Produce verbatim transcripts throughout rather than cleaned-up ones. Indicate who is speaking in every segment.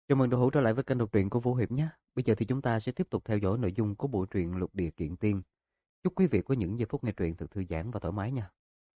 Speaker 1: Chào mừng được hỗ trở lại với kênh đọc truyện của Vũ Hiệp nhé. Bây giờ thì chúng ta sẽ tiếp tục theo dõi nội dung của bộ truyện Lục Địa Kiện Tiên. Chúc quý vị có những giây phút nghe truyện thật thư giãn và thoải mái nha.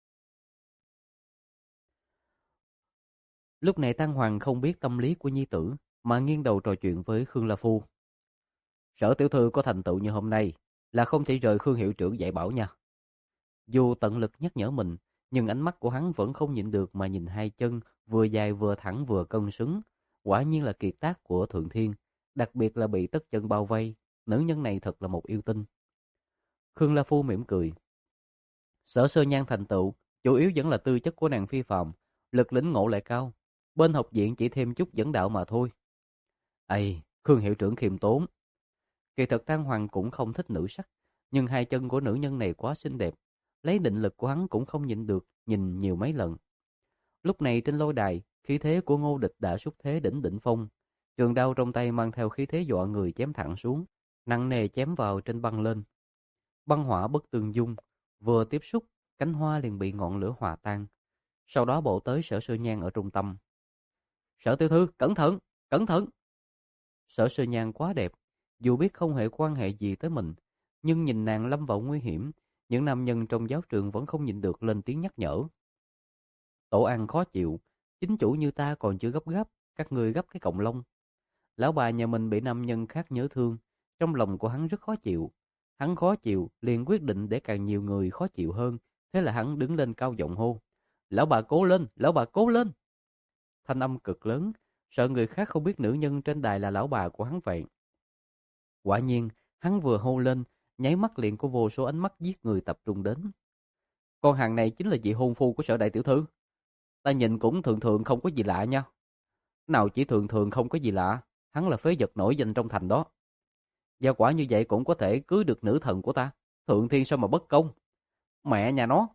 Speaker 1: Lúc này Tăng Hoàng không biết tâm lý của nhi tử mà nghiêng đầu trò chuyện với Khương La Phu. Sở tiểu thư có thành tựu như hôm nay là không thể rời Khương hiệu trưởng dạy bảo nha. Dù tận lực nhắc nhở mình, nhưng ánh mắt của hắn vẫn không nhịn được mà nhìn hai chân vừa dài vừa thẳng vừa cân xứng. Quả nhiên là kiệt tác của Thượng Thiên, đặc biệt là bị tất chân bao vây. Nữ nhân này thật là một yêu tinh. Khương La Phu mỉm cười. Sở Sơ Nhan thành tựu chủ yếu vẫn là tư chất của nàng phi phàm, lực lĩnh ngộ lại cao. Bên học viện chỉ thêm chút dẫn đạo mà thôi. Ây, Khương hiệu trưởng khiêm tốn. Kỳ thực Tăng Hoàng cũng không thích nữ sắc, nhưng hai chân của nữ nhân này quá xinh đẹp, lấy định lực của hắn cũng không nhịn được nhìn nhiều mấy lần. Lúc này trên lôi đài, khí thế của Ngô Địch đã xúc thế đỉnh đỉnh phong, trường đao trong tay mang theo khí thế dọa người chém thẳng xuống, nặng nề chém vào trên băng lên. Băng hỏa bất tương dung, vừa tiếp xúc, cánh hoa liền bị ngọn lửa hòa tan. Sau đó bổ tới Sở Sơ Nhan ở trung tâm. Sở tiểu thư, cẩn thận, cẩn thận. Sở Sơ Nhan quá đẹp, dù biết không hề quan hệ gì tới mình, nhưng nhìn nàng lâm vào nguy hiểm, những nam nhân trong giáo trường vẫn không nhịn được lên tiếng nhắc nhở. Tổ ăn khó chịu, chính chủ như ta còn chưa gấp gáp, các ngươi gấp cái cọng lông. Lão bà nhà mình bị nam nhân khác nhớ thương, trong lòng của hắn rất khó chịu. Hắn khó chịu, liền quyết định để càng nhiều người khó chịu hơn, thế là hắn đứng lên cao giọng hô. Lão bà cố lên, lão bà cố lên. Thanh âm cực lớn, sợ người khác không biết nữ nhân trên đài là lão bà của hắn vậy. Quả nhiên, hắn vừa hô lên, nháy mắt liền có vô số ánh mắt giết người tập trung đến. Con hàng này chính là vị hôn phu của Sở đại tiểu thư. Ta nhìn cũng thường thường không có gì lạ nha. Nào chỉ thường thường không có gì lạ, hắn là phế vật nổi danh trong thành đó. Gia quả như vậy cũng có thể cưới được nữ thần của ta. Thượng thiên sao mà bất công. Mẹ nhà nó.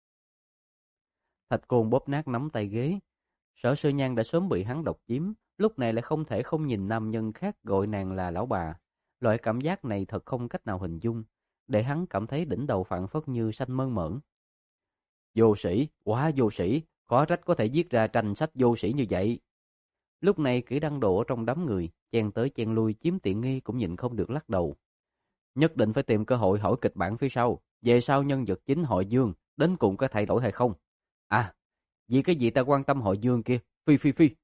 Speaker 1: Thạch Côn bóp nát nắm tay ghế. Sở Sơ Nhan đã sớm bị hắn độc chiếm, lúc này lại không thể không nhìn nam nhân khác gọi nàng là lão bà. Loại cảm giác này thật không cách nào hình dung, để hắn cảm thấy đỉnh đầu phảng phất như xanh mơn mởn. Vô sĩ, quá vô sĩ, khó trách có thể viết ra tranh sách vô sĩ như vậy. Lúc này Kỷ Đăng Độ ở trong đám người, chen tới chen lui chiếm tiện nghi cũng nhìn không được lắc đầu. Nhất định phải tìm cơ hội hỏi kịch bản phía sau, về sau nhân vật chính hội Dương, đến cùng có thay đổi hay không. À, vì cái gì ta quan tâm hội Dương kia, phi phi phi.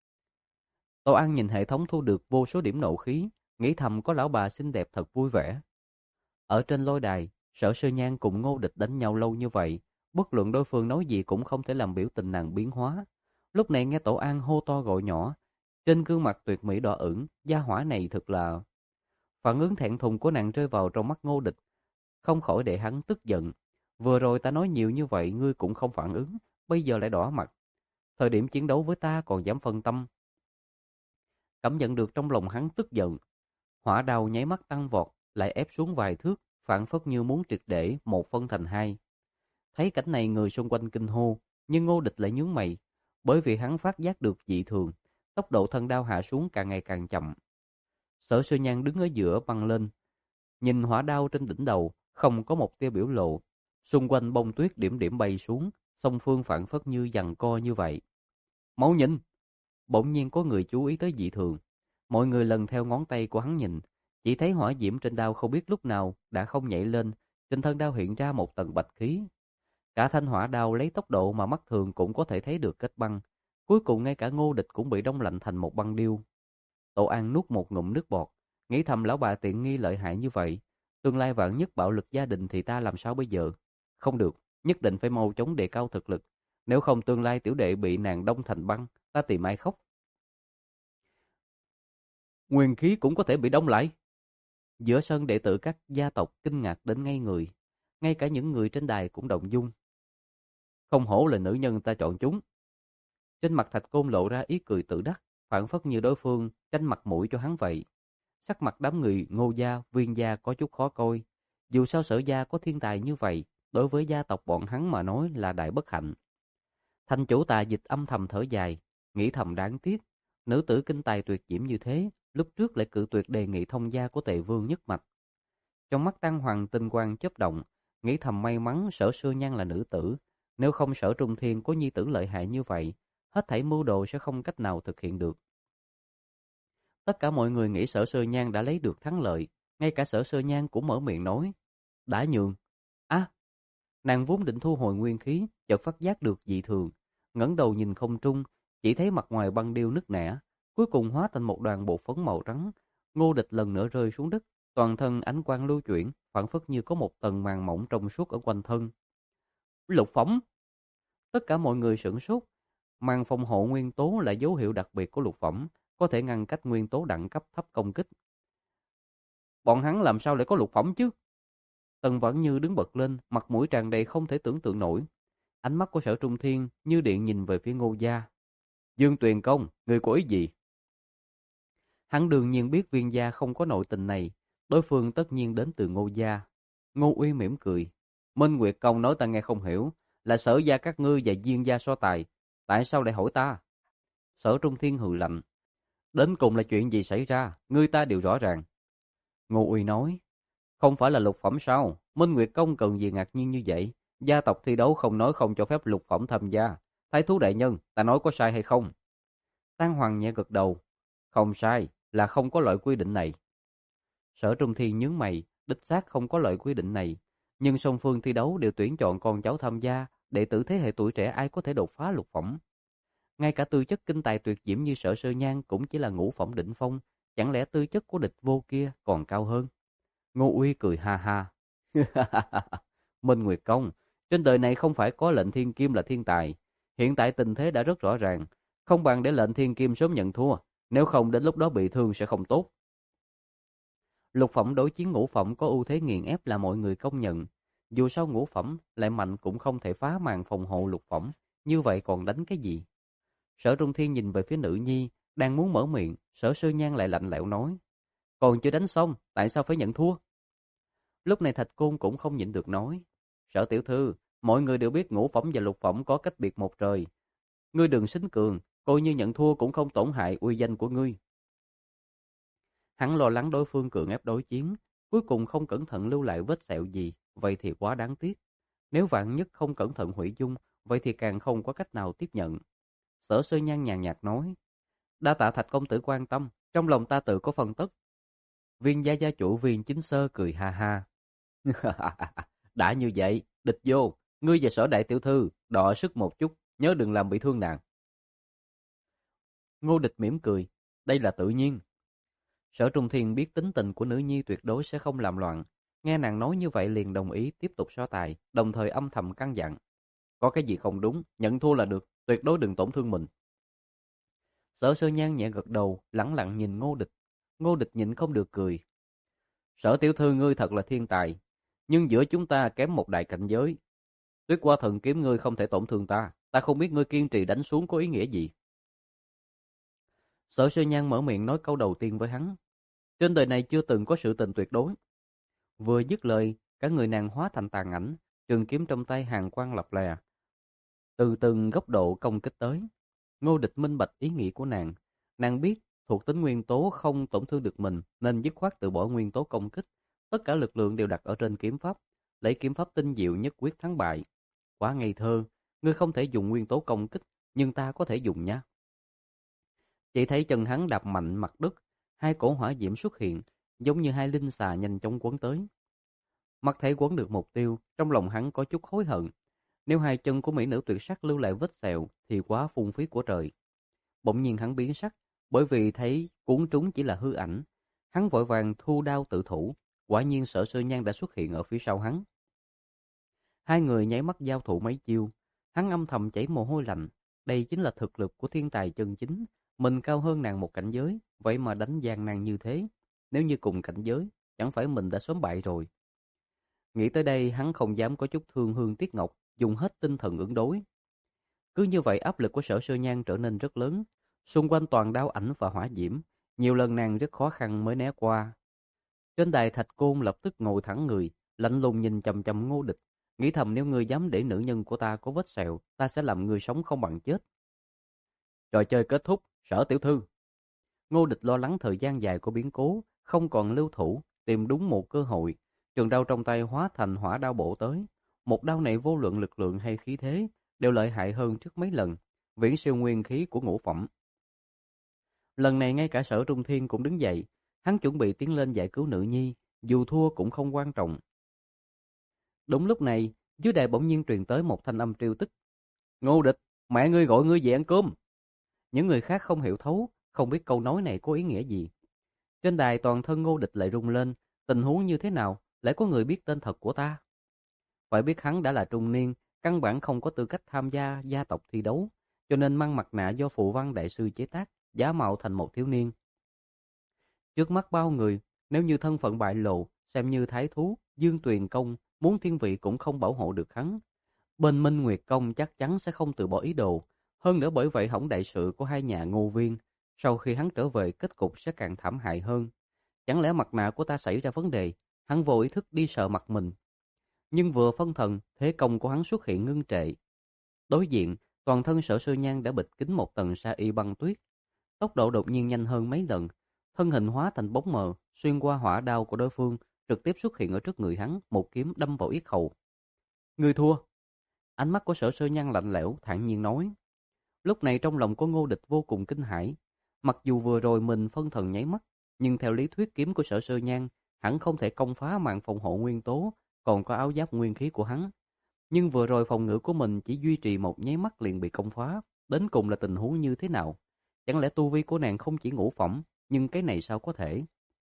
Speaker 1: Tô An nhìn hệ thống thu được vô số điểm nộ khí, nghĩ thầm có lão bà xinh đẹp thật vui vẻ. Ở trên lôi đài, Sở Sơ Nhan cùng Ngô Địch đánh nhau lâu như vậy, bất luận đối phương nói gì cũng không thể làm biểu tình nàng biến hóa. Lúc này nghe Tổ An hô to gọi nhỏ, trên gương mặt tuyệt mỹ đỏ ửng, gia hỏa này thật là... Phản ứng thẹn thùng của nàng rơi vào trong mắt Ngô Địch, không khỏi để hắn tức giận. Vừa rồi ta nói nhiều như vậy ngươi cũng không phản ứng, bây giờ lại đỏ mặt. Thời điểm chiến đấu với ta còn dám phân tâm. Cảm nhận được trong lòng hắn tức giận, hỏa đao nháy mắt tăng vọt, lại ép xuống vài thước, phản phất như muốn triệt để một phân thành hai. Thấy cảnh này người xung quanh kinh hô, nhưng Ngô Địch lại nhướng mày, bởi vì hắn phát giác được dị thường, tốc độ thân đao hạ xuống càng ngày càng chậm. Sở Sơ Nhan đứng ở giữa băng lên, nhìn hỏa đao trên đỉnh đầu, không có một tia biểu lộ, xung quanh bông tuyết điểm điểm bay xuống, song phương phản phất như giằng co như vậy. Mau nhìn! Bỗng nhiên có người chú ý tới dị thường, mọi người lần theo ngón tay của hắn nhìn, chỉ thấy hỏa diễm trên đao không biết lúc nào đã không nhảy lên, trên thân đao hiện ra một tầng bạch khí. Cả thanh hỏa đao lấy tốc độ mà mắt thường cũng có thể thấy được kết băng, cuối cùng ngay cả Ngô Địch cũng bị đông lạnh thành một băng điêu. Tổ An nuốt một ngụm nước bọt, nghĩ thầm lão bà tiện nghi lợi hại như vậy, tương lai vạn nhất bạo lực gia đình thì ta làm sao bây giờ? Không được, nhất định phải mau chóng đề cao thực lực, nếu không tương lai tiểu đệ bị nàng đông thành băng, ta tìm ai khóc. Nguyên khí cũng có thể bị đông lại. Giữa sân đệ tử các gia tộc kinh ngạc đến ngây người, ngay cả những người trên đài cũng động dung. Không hổ là nữ nhân ta chọn chúng. Trên mặt Thạch Côn lộ ra ý cười tự đắc, phảng phất như đối phương tranh mặt mũi cho hắn vậy. Sắc mặt đám người Ngô gia, Viên gia có chút khó coi. Dù sao Sở gia có thiên tài như vậy, đối với gia tộc bọn hắn mà nói là đại bất hạnh. Thành chủ Tà Dịch âm thầm thở dài, nghĩ thầm đáng tiếc, nữ tử kinh tài tuyệt diễm như thế, lúc trước lại cự tuyệt đề nghị thông gia của Tề Vương Nhất Mạch. Trong mắt Tăng Hoàng tinh quang chớp động, nghĩ thầm may mắn Sở Sơ Nhan là nữ tử, nếu không Sở Trung Thiên có nhi tử lợi hại như vậy, hết thảy mưu đồ sẽ không cách nào thực hiện được. Tất cả mọi người nghĩ Sở Sơ Nhan đã lấy được thắng lợi, ngay cả Sở Sơ Nhan cũng mở miệng nói, đã nhường. À, nàng vốn định thu hồi nguyên khí, chợt phát giác được dị thường, ngẩng đầu nhìn không trung, chỉ thấy mặt ngoài băng điêu nứt nẻ, cuối cùng hóa thành một đoàn bột phấn màu trắng. Ngô Địch lần nữa rơi xuống đất, toàn thân ánh quang lưu chuyển, phảng phất như có một tầng màng mỏng trong suốt ở quanh thân. Lục phẩm! Tất cả mọi người sửng sốt. Màn phòng hộ nguyên tố là dấu hiệu đặc biệt của lục phẩm, có thể ngăn cách nguyên tố đẳng cấp thấp công kích. Bọn hắn làm sao lại có lục phẩm chứ? Tần Vãn Như đứng bật lên, mặt mũi tràn đầy không thể tưởng tượng nổi. Ánh mắt của Sở Trung Thiên như điện nhìn về phía Ngô gia. Dương Tuyền Công, người có ý gì? Hắn đương nhiên biết Viên gia không có nội tình này, đối phương tất nhiên đến từ Ngô gia. Ngô Uy mỉm cười. Minh Nguyệt Công nói ta nghe không hiểu, là Sở gia các ngươi và Viên gia so tài, tại sao lại hỏi ta? Sở Trung Thiên hừ lạnh. Đến cùng là chuyện gì xảy ra, ngươi ta đều rõ ràng. Ngô Uy nói. Không phải là lục phẩm sao? Minh Nguyệt Công cần gì ngạc nhiên như vậy? Gia tộc thi đấu không nói không cho phép lục phẩm tham gia. Thái thú đại nhân, ta nói có sai hay không? Tang Hoàng nhẹ gật đầu. Không sai, là không có loại quy định này. Sở Trung Thiên nhướng mày, đích xác không có loại quy định này. Nhưng song phương thi đấu đều tuyển chọn con cháu tham gia, đệ tử thế hệ tuổi trẻ ai có thể đột phá lục phẩm. Ngay cả tư chất kinh tài tuyệt diễm như Sở Sơ Nhan cũng chỉ là ngũ phẩm đỉnh phong, chẳng lẽ tư chất của địch vô kia còn cao hơn? Ngô Uy cười ha ha. Minh Nguyệt Công, trên đời này không phải có lệnh thiên kim là thiên tài. Hiện tại tình thế đã rất rõ ràng, không bằng để lệnh thiên kim sớm nhận thua, nếu không đến lúc đó bị thương sẽ không tốt. Lục phẩm đối chiến ngũ phẩm có ưu thế nghiền ép là mọi người công nhận. Dù sao ngũ phẩm lại mạnh cũng không thể phá màn phòng hộ lục phẩm, như vậy còn đánh cái gì? Sở Trung Thiên nhìn về phía nữ nhi, đang muốn mở miệng, Sở Sơ Nhan lại lạnh lẽo nói. Còn chưa đánh xong, tại sao phải nhận thua? Lúc này Thạch Côn cũng không nhịn được nói. Sở tiểu thư, mọi người đều biết ngũ phẩm và lục phẩm có cách biệt một trời. Ngươi đừng xính cường, coi như nhận thua cũng không tổn hại uy danh của ngươi. Hắn lo lắng đối phương cường ép đối chiến, cuối cùng không cẩn thận lưu lại vết sẹo gì, vậy thì quá đáng tiếc. Nếu vạn nhất không cẩn thận hủy dung, vậy thì càng không có cách nào tiếp nhận. Sở Sơ Nhan nhàn nhạt nói. Đa tạ Thạch công tử quan tâm, trong lòng ta tự có phân tất. Viên gia gia chủ Viên Chính Sơ cười ha ha. Đã như vậy, địch vô, ngươi và Sở đại tiểu thư đọ sức một chút, nhớ đừng làm bị thương nàng. Ngô Địch mỉm cười, đây là tự nhiên. Sở Trung Thiên biết tính tình của nữ nhi tuyệt đối sẽ không làm loạn, nghe nàng nói như vậy liền đồng ý tiếp tục so tài, đồng thời âm thầm căn dặn. Có cái gì không đúng, nhận thua là được, tuyệt đối đừng tổn thương mình. Sở Sơ Nhan nhẹ gật đầu, lẳng lặng nhìn Ngô Địch. Ngô Địch nhịn không được cười. Sở tiểu thư ngươi thật là thiên tài, nhưng giữa chúng ta kém một đại cảnh giới. Tuyết qua thần kiếm ngươi không thể tổn thương ta, ta không biết ngươi kiên trì đánh xuống có ý nghĩa gì. Sở Sơ Nhan mở miệng nói câu đầu tiên với hắn. Trên đời này chưa từng có sự tình tuyệt đối. Vừa dứt lời, cả người nàng hóa thành tàn ảnh, trường kiếm trong tay hàn quang lập lè, từ từng góc độ công kích tới. Ngô Địch minh bạch ý nghĩ của nàng. Nàng biết thuộc tính nguyên tố không tổn thương được mình, nên dứt khoát từ bỏ nguyên tố công kích. Tất cả lực lượng đều đặt ở trên kiếm pháp, lấy kiếm pháp tinh diệu nhất quyết thắng bại. Quá ngây thơ, ngươi không thể dùng nguyên tố công kích, nhưng ta có thể dùng nha. Chỉ thấy chân hắn đạp mạnh mặt đất, hai cổ hỏa diễm xuất hiện, giống như hai linh xà nhanh chóng quấn tới. Mắt thấy quấn được mục tiêu, trong lòng hắn có chút hối hận. Nếu hai chân của mỹ nữ tuyệt sắc lưu lại vết sẹo thì quá phung phí của trời. Bỗng nhiên hắn biến sắc, bởi vì thấy cuốn trúng chỉ là hư ảnh. Hắn vội vàng thu đao tự thủ, quả nhiên Sở Sơ Nhan đã xuất hiện ở phía sau hắn. Hai người nháy mắt giao thủ mấy chiêu, hắn âm thầm chảy mồ hôi lạnh. Đây chính là thực lực của thiên tài chân chính, mình cao hơn nàng một cảnh giới, vậy mà đánh gian nàng như thế. Nếu như cùng cảnh giới, chẳng phải mình đã sớm bại rồi. Nghĩ tới đây hắn không dám có chút thương hương tiếc ngọc, dùng hết tinh thần ứng đối. Cứ như vậy áp lực của Sở Sơ Nhan trở nên rất lớn, xung quanh toàn đao ảnh và hỏa diễm, nhiều lần nàng rất khó khăn mới né qua. Trên đài Thạch Côn lập tức ngồi thẳng người, lạnh lùng nhìn chằm chằm Ngô Địch, nghĩ thầm nếu ngươi dám để nữ nhân của ta có vết sẹo, ta sẽ làm ngươi sống không bằng chết. Trò chơi kết thúc, Sở tiểu thư. Ngô Địch lo lắng thời gian dài của biến cố, không còn lưu thủ, tìm đúng một cơ hội, trường đao trong tay hóa thành hỏa đao bổ tới. Một đao này vô luận lực lượng hay khí thế đều lợi hại hơn trước mấy lần, viễn siêu nguyên khí của ngũ phẩm. Lần này ngay cả Sở Trung Thiên cũng đứng dậy, hắn chuẩn bị tiến lên giải cứu nữ nhi, dù thua cũng không quan trọng. Đúng lúc này, dưới đài bỗng nhiên truyền tới một thanh âm trêu tức. Ngô Địch, mẹ ngươi gọi ngươi về ăn cơm. Những người khác không hiểu thấu, không biết câu nói này có ý nghĩa gì. Trên đài toàn thân Ngô Địch lại rung lên, tình huống như thế nào, lại có người biết tên thật của ta. Phải biết hắn đã là trung niên, căn bản không có tư cách tham gia gia tộc thi đấu, cho nên mang mặt nạ do phụ văn đại sư chế tác, giả mạo thành một thiếu niên. Trước mắt bao người, nếu như thân phận bại lộ, xem như thái thú, Dương Tuyền Công, muốn thiên vị cũng không bảo hộ được hắn. Bên Minh Nguyệt Công chắc chắn sẽ không từ bỏ ý đồ, hơn nữa bởi vậy hỏng đại sự của hai nhà Ngô Viên, sau khi hắn trở về kết cục sẽ càng thảm hại hơn. Chẳng lẽ mặt nạ của ta xảy ra vấn đề, hắn vô ý thức đi sờ mặt mình. Nhưng vừa phân thần, thế công của hắn xuất hiện ngưng trệ. Đối diện, toàn thân Sở Sư Nhan đã bịt kín một tầng sa y băng tuyết. Tốc độ đột nhiên nhanh hơn mấy lần, thân hình hóa thành bóng mờ, xuyên qua hỏa đao của đối phương, trực tiếp xuất hiện ở trước người hắn, một kiếm đâm vào yết hầu. Ngươi thua. Ánh mắt của Sở Sư Nhan lạnh lẽo, thản nhiên nói. Lúc này trong lòng của Ngô Địch vô cùng kinh hãi. Mặc dù vừa rồi mình phân thần nháy mắt, nhưng theo lý thuyết kiếm của Sở Sư Nhan hẳn không thể công phá màn phòng hộ nguyên tố, còn có áo giáp nguyên khí của hắn. Nhưng vừa rồi phòng ngự của mình chỉ duy trì một nháy mắt liền bị công phá, đến cùng là tình huống như thế nào? Chẳng lẽ tu vi của nàng không chỉ ngũ phẩm, nhưng cái này sao có thể?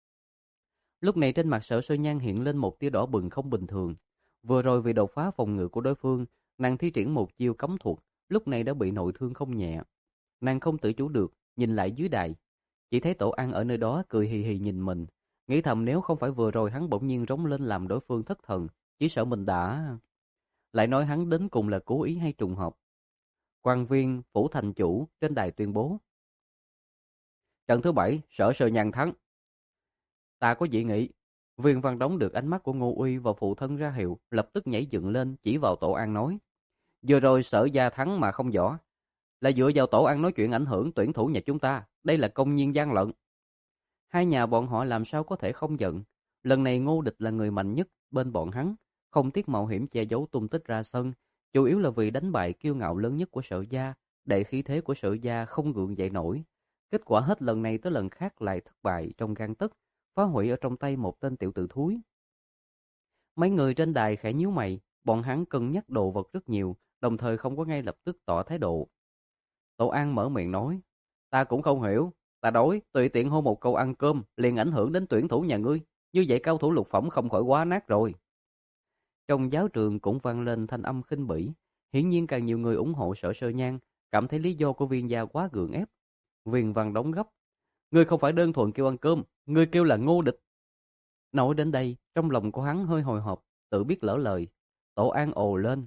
Speaker 1: Lúc này trên mặt Sở Sư Nhan hiện lên một tia đỏ bừng không bình thường. Vừa rồi vì đột phá phòng ngự của đối phương, nàng thi triển một chiêu cấm thuật, lúc này đã bị nội thương không nhẹ. Nàng không tự chủ được, nhìn lại dưới đài. Chỉ thấy Tổ An ở nơi đó cười hì hì nhìn mình, nghĩ thầm nếu không phải vừa rồi hắn bỗng nhiên rống lên làm đối phương thất thần, chỉ sợ mình đã... Lại nói hắn đến cùng là cố ý hay trùng hợp. Quan viên, phủ thành chủ, trên đài tuyên bố. Trận thứ bảy, Sở Sư Nhan thắng. Ta có dị nghị. Viên Văn Đống được ánh mắt của Ngô Uy và phụ thân ra hiệu, lập tức nhảy dựng lên chỉ vào Tổ An nói. Vừa rồi Sở gia thắng mà không võ, là dựa vào Tổ An nói chuyện ảnh hưởng tuyển thủ nhà chúng ta, đây là công nhiên gian lận. Hai nhà bọn họ làm sao có thể không giận. Lần này Ngô Địch là người mạnh nhất bên bọn hắn, không tiếc mạo hiểm che giấu tung tích ra sân, chủ yếu là vì đánh bại kiêu ngạo lớn nhất của Sở gia, để khí thế của Sở gia không gượng dậy nổi. Kết quả hết lần này tới lần khác lại thất bại trong gang tấc, phá hủy ở trong tay một tên tiểu tử thúi. Mấy người trên đài khẽ nhíu mày, bọn hắn cân nhắc đồ vật rất nhiều, đồng thời không có ngay lập tức tỏ thái độ. Tổ An mở miệng nói, ta cũng không hiểu, ta đói, tùy tiện hô một câu ăn cơm, liền ảnh hưởng đến tuyển thủ nhà ngươi, như vậy cao thủ lục phẩm không khỏi quá nát rồi. Trong giáo trường cũng vang lên thanh âm khinh bỉ, hiển nhiên càng nhiều người ủng hộ Sở Sơ Nhan, cảm thấy lý do của Viên gia quá gượng ép. Viên Văn đóng gấp, ngươi không phải đơn thuần kêu ăn cơm, ngươi kêu là Ngô Địch. Nói đến đây, trong lòng của hắn hơi hồi hộp, tự biết lỡ lời. Tổ An ồ lên.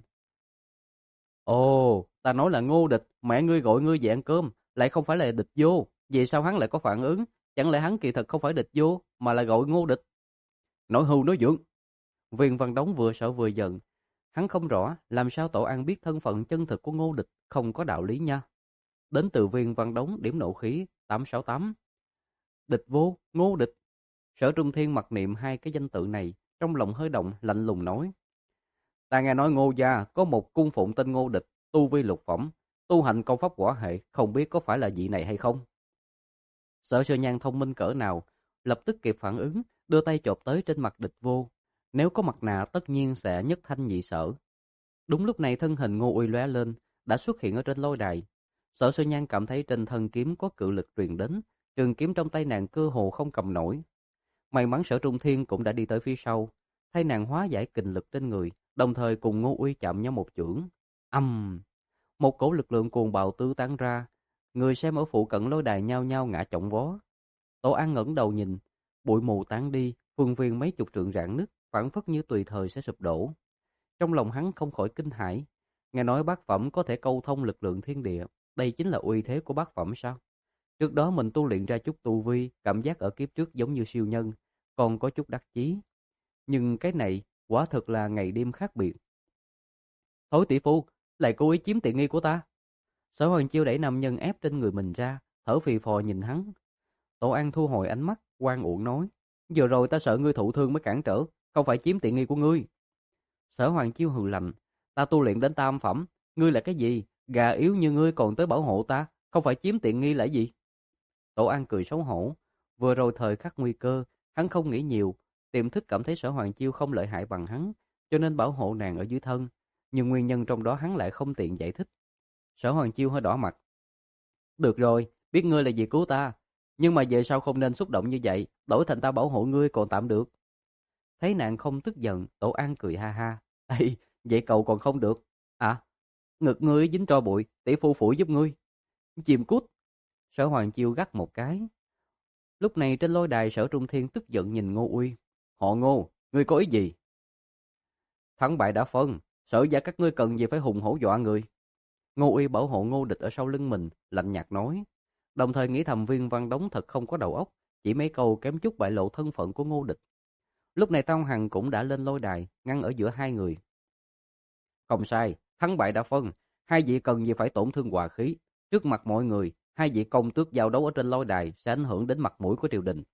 Speaker 1: Ồ, ta nói là Ngô Địch, mẹ ngươi gọi ngươi về ăn cơm, lại không phải là địch vô. Vì sao hắn lại có phản ứng? Chẳng lẽ hắn kỳ thật không phải địch vô, mà là gọi Ngô Địch? Nói hưu nói vượng. Viên Văn Đống vừa sợ vừa giận. Hắn không rõ làm sao Tổ An biết thân phận chân thực của Ngô Địch không có đạo lý nha. Đến từ Viên Văn Đống điểm nộ khí tám sáu tám. Địch vô, Ngô Địch. Sở Trung Thiên mặc niệm hai cái danh tự này, trong lòng hơi động, lạnh lùng nói. Ta nghe nói Ngô gia có một cung phụng tên Ngô Địch, tu vi lục phẩm, tu hành công pháp hỏa hệ, không biết có phải là vị này hay không? Sở Sơ Nhan thông minh cỡ nào, lập tức kịp phản ứng, đưa tay chộp tới trên mặt Địch vô. Nếu có mặt nạ tất nhiên sẽ nhất thanh nhị sở. Đúng lúc này thân hình Ngô Uy lóe lên, đã xuất hiện ở trên lôi đài. Sở Sơ Nhan cảm thấy trên thân kiếm có cự lực truyền đến, trường kiếm trong tay nàng cơ hồ không cầm nổi. May mắn Sở Trung Thiên cũng đã đi tới phía sau, thay nàng hóa giải kình lực trên người, đồng thời cùng Ngô Uy chạm nhau một chưởng. Âm! Một cổ lực lượng cuồng bạo tứ tán ra, người xem ở phụ cận lôi đài nhao nhao ngã chồng vó. Tổ An ngẩng đầu nhìn, bụi mù tán đi, phương viên mấy chục trượng rạn nứt, phảng phất như tùy thời sẽ sụp đổ. Trong lòng hắn không khỏi kinh hãi, nghe nói bát phẩm có thể câu thông lực lượng thiên địa, đây chính là uy thế của bát phẩm sao? Trước đó mình tu luyện ra chút tu vi, cảm giác ở kiếp trước giống như siêu nhân, còn có chút đắc chí. Nhưng cái này quả thực là ngày đêm khác biệt. Thối tỷ phu, lại cố ý chiếm tiện nghi của ta. Sở Hoàng Chiêu đẩy nam nhân ép trên người mình ra, thở phì phò nhìn hắn. Tổ An thu hồi ánh mắt, oan uổng nói, vừa rồi ta sợ ngươi thụ thương mới cản trở, không phải chiếm tiện nghi của ngươi. Sở Hoàng Chiêu hừ lạnh, ta tu luyện đến tam phẩm, ngươi là cái gì? Gà yếu như ngươi còn tới bảo hộ ta, không phải chiếm tiện nghi là gì? Tổ An cười xấu hổ. Vừa rồi thời khắc nguy cơ, hắn không nghĩ nhiều, tiềm thức cảm thấy Sở Hoàng Chiêu không lợi hại bằng hắn, cho nên bảo hộ nàng ở dưới thân. Nhưng nguyên nhân trong đó hắn lại không tiện giải thích. Sở Hoàng Chiêu hơi đỏ mặt. Được rồi, biết ngươi là vì cứu ta, nhưng mà về sau không nên xúc động như vậy, đổi thành ta bảo hộ ngươi còn tạm được. Thấy nàng không tức giận, Tổ An cười ha ha. Ê, vậy cậu còn không được. À, ngực ngươi dính tro bụi, tỷ phu phủi giúp ngươi. Chìm cút. Sở Hoàng Chiêu gắt một cái. Lúc này trên lôi đài Sở Trung Thiên tức giận nhìn Ngô Uy. Họ Ngô, ngươi có ý gì? Thắng bại đã phân, Sở gia các ngươi cần gì phải hùng hổ dọa người. Ngô Uy bảo hộ Ngô Địch ở sau lưng mình, lạnh nhạt nói. Đồng thời nghĩ thầm Viên Văn Đống thật không có đầu óc, chỉ mấy câu kém chút bại lộ thân phận của Ngô Địch. Lúc này Tao Hằng cũng đã lên lôi đài, ngăn ở giữa hai người. Không sai, thắng bại đã phân, hai vị cần gì phải tổn thương hòa khí. Trước mặt mọi người, hai vị công tước giao đấu ở trên lôi đài sẽ ảnh hưởng đến mặt mũi của triều đình.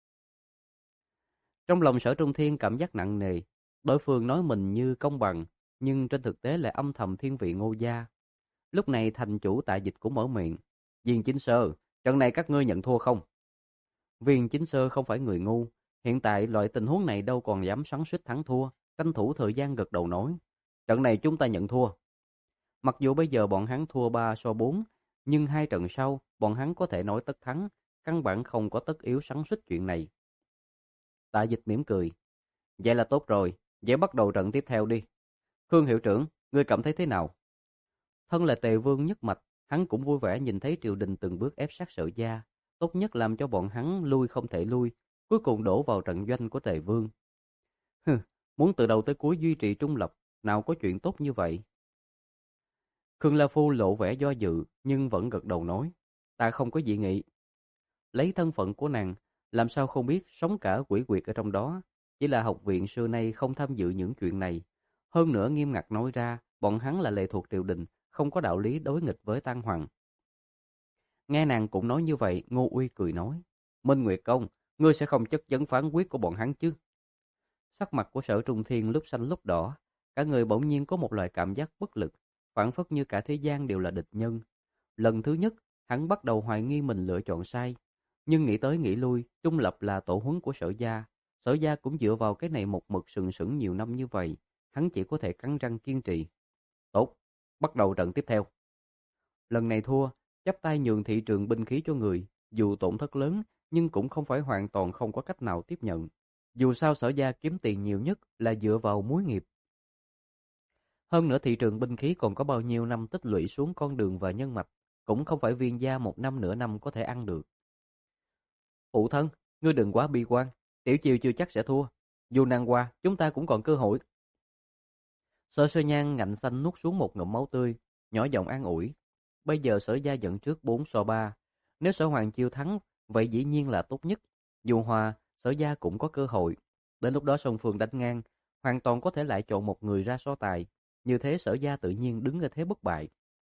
Speaker 1: Trong lòng Sở Trung Thiên cảm giác nặng nề, đối phương nói mình như công bằng, nhưng trên thực tế lại âm thầm thiên vị Ngô gia. Lúc này thành chủ Tạ Dịch cũng mở miệng. Viên Chính Sơ, trận này các ngươi nhận thua không? Viên Chính Sơ không phải người ngu, hiện tại loại tình huống này đâu còn dám xoắn xuýt thắng thua, tranh thủ thời gian gật đầu nói. Trận này chúng ta nhận thua. Mặc dù bây giờ bọn hắn thua ba so bốn, nhưng hai trận sau, bọn hắn có thể nói tất thắng, căn bản không có tất yếu xoắn xuýt chuyện này. Tạ Dịch mỉm cười. Vậy là tốt rồi, vậy bắt đầu trận tiếp theo đi. Khương hiệu trưởng, ngươi cảm thấy thế nào? Thân là Tề Vương nhất mạch, hắn cũng vui vẻ nhìn thấy triều đình từng bước ép sát Sở gia, tốt nhất làm cho bọn hắn lui không thể lui, cuối cùng đổ vào trận doanh của Tề Vương. Hừ, muốn từ đầu tới cuối duy trì trung lập, nào có chuyện tốt như vậy. Khương La Phu lộ vẻ do dự, nhưng vẫn gật đầu nói, ta không có dị nghị. Lấy thân phận của nàng, làm sao không biết sống cả quỷ quyệt ở trong đó, chỉ là học viện xưa nay không tham dự những chuyện này. Hơn nữa nghiêm ngặt nói ra, bọn hắn là lệ thuộc triều đình, không có đạo lý đối nghịch với Tang Hoàng. Nghe nàng cũng nói như vậy, Ngô Uy cười nói, Minh Nguyệt Công, ngươi sẽ không chất vấn phán quyết của bọn hắn chứ? Sắc mặt của Sở Trung Thiên lúc xanh lúc đỏ, cả người bỗng nhiên có một loại cảm giác bất lực, phảng phất như cả thế gian đều là địch nhân. Lần thứ nhất, hắn bắt đầu hoài nghi mình lựa chọn sai, nhưng nghĩ tới nghĩ lui, trung lập là tổ huấn của Sở gia, Sở gia cũng dựa vào cái này một mực sừng sững nhiều năm như vậy, hắn chỉ có thể cắn răng kiên trì. Tốt, bắt đầu trận tiếp theo. Lần này thua, chắp tay nhường thị trường binh khí cho người, dù tổn thất lớn, nhưng cũng không phải hoàn toàn không có cách nào tiếp nhận. Dù sao Sở gia kiếm tiền nhiều nhất là dựa vào mối nghiệp. Hơn nữa thị trường binh khí còn có bao nhiêu năm tích lũy xuống con đường và nhân mạch, cũng không phải Viên gia một năm nửa năm có thể ăn được. Phụ thân, ngươi đừng quá bi quan, Tiểu Chiêu chưa chắc sẽ thua. Dù nàng qua, chúng ta cũng còn cơ hội. Sở Sơ Nhan ngạnh xanh nuốt xuống một ngụm máu tươi, nhỏ giọng an ủi. Bây giờ Sở gia dẫn trước bốn so ba. Nếu Sở Hoàng Chiêu thắng, vậy dĩ nhiên là tốt nhất. Dù hòa, Sở gia cũng có cơ hội. Đến lúc đó song phương đánh ngang, hoàn toàn có thể lại chọn một người ra so tài. Như thế Sở gia tự nhiên đứng ở thế bất bại.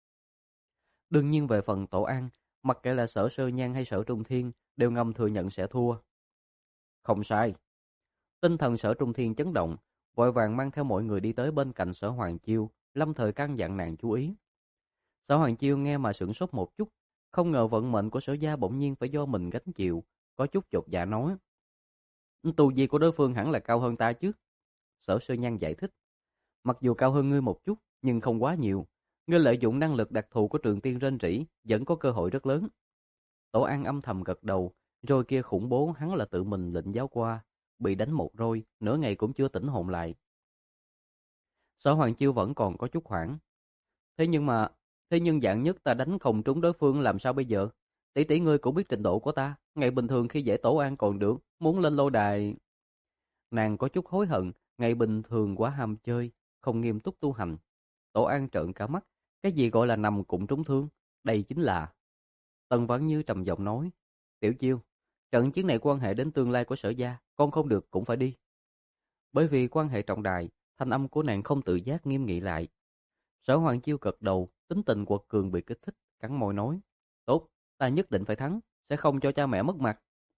Speaker 1: Đương nhiên về phần Tổ An, mặc kệ là Sở Sơ Nhan hay Sở Trung Thiên, đều ngầm thừa nhận sẽ thua. Không sai. Tinh thần Sở Trung Thiên chấn động, vội vàng mang theo mọi người đi tới bên cạnh Sở Hoàng Chiêu, lâm thời căn dặn nàng chú ý. Sở Hoàng Chiêu nghe mà sửng sốt một chút, không ngờ vận mệnh của Sở gia bỗng nhiên phải do mình gánh chịu, có chút chột dạ nói. Tu vi của đối phương hẳn là cao hơn ta chứ. Sở Sơ Nhan giải thích. Mặc dù cao hơn ngươi một chút, nhưng không quá nhiều. Ngươi lợi dụng năng lực đặc thù của Trường Tiên rên rỉ, vẫn có cơ hội rất lớn. Tổ An âm thầm gật đầu, rồi kia khủng bố hắn là tự mình lệnh giáo qua, bị đánh một roi, nửa ngày cũng chưa tỉnh hồn lại. Sở Hoàng Chiêu vẫn còn có chút hoảng. Thế nhưng mà, thế nhưng dạng nhất ta đánh không trúng đối phương làm sao bây giờ? Tỷ tỷ ngươi cũng biết trình độ của ta, ngày bình thường khi dễ Tổ An còn được, muốn lên lô đài. Nàng có chút hối hận, ngày bình thường quá ham chơi, không nghiêm túc tu hành. Tổ An trợn cả mắt, cái gì gọi là nằm cũng trúng thương, đây chính là. Tần Vãn Như trầm giọng nói, Tiểu Chiêu, trận chiến này quan hệ đến tương lai của Sở gia, con không được cũng phải đi. Bởi vì quan hệ trọng đại, thanh âm của nàng không tự giác nghiêm nghị lại. Sở Hoàng Chiêu gật đầu, tính tình quật cường bị kích thích, cắn môi nói, tốt, ta nhất định phải thắng, sẽ không cho cha mẹ mất mặt.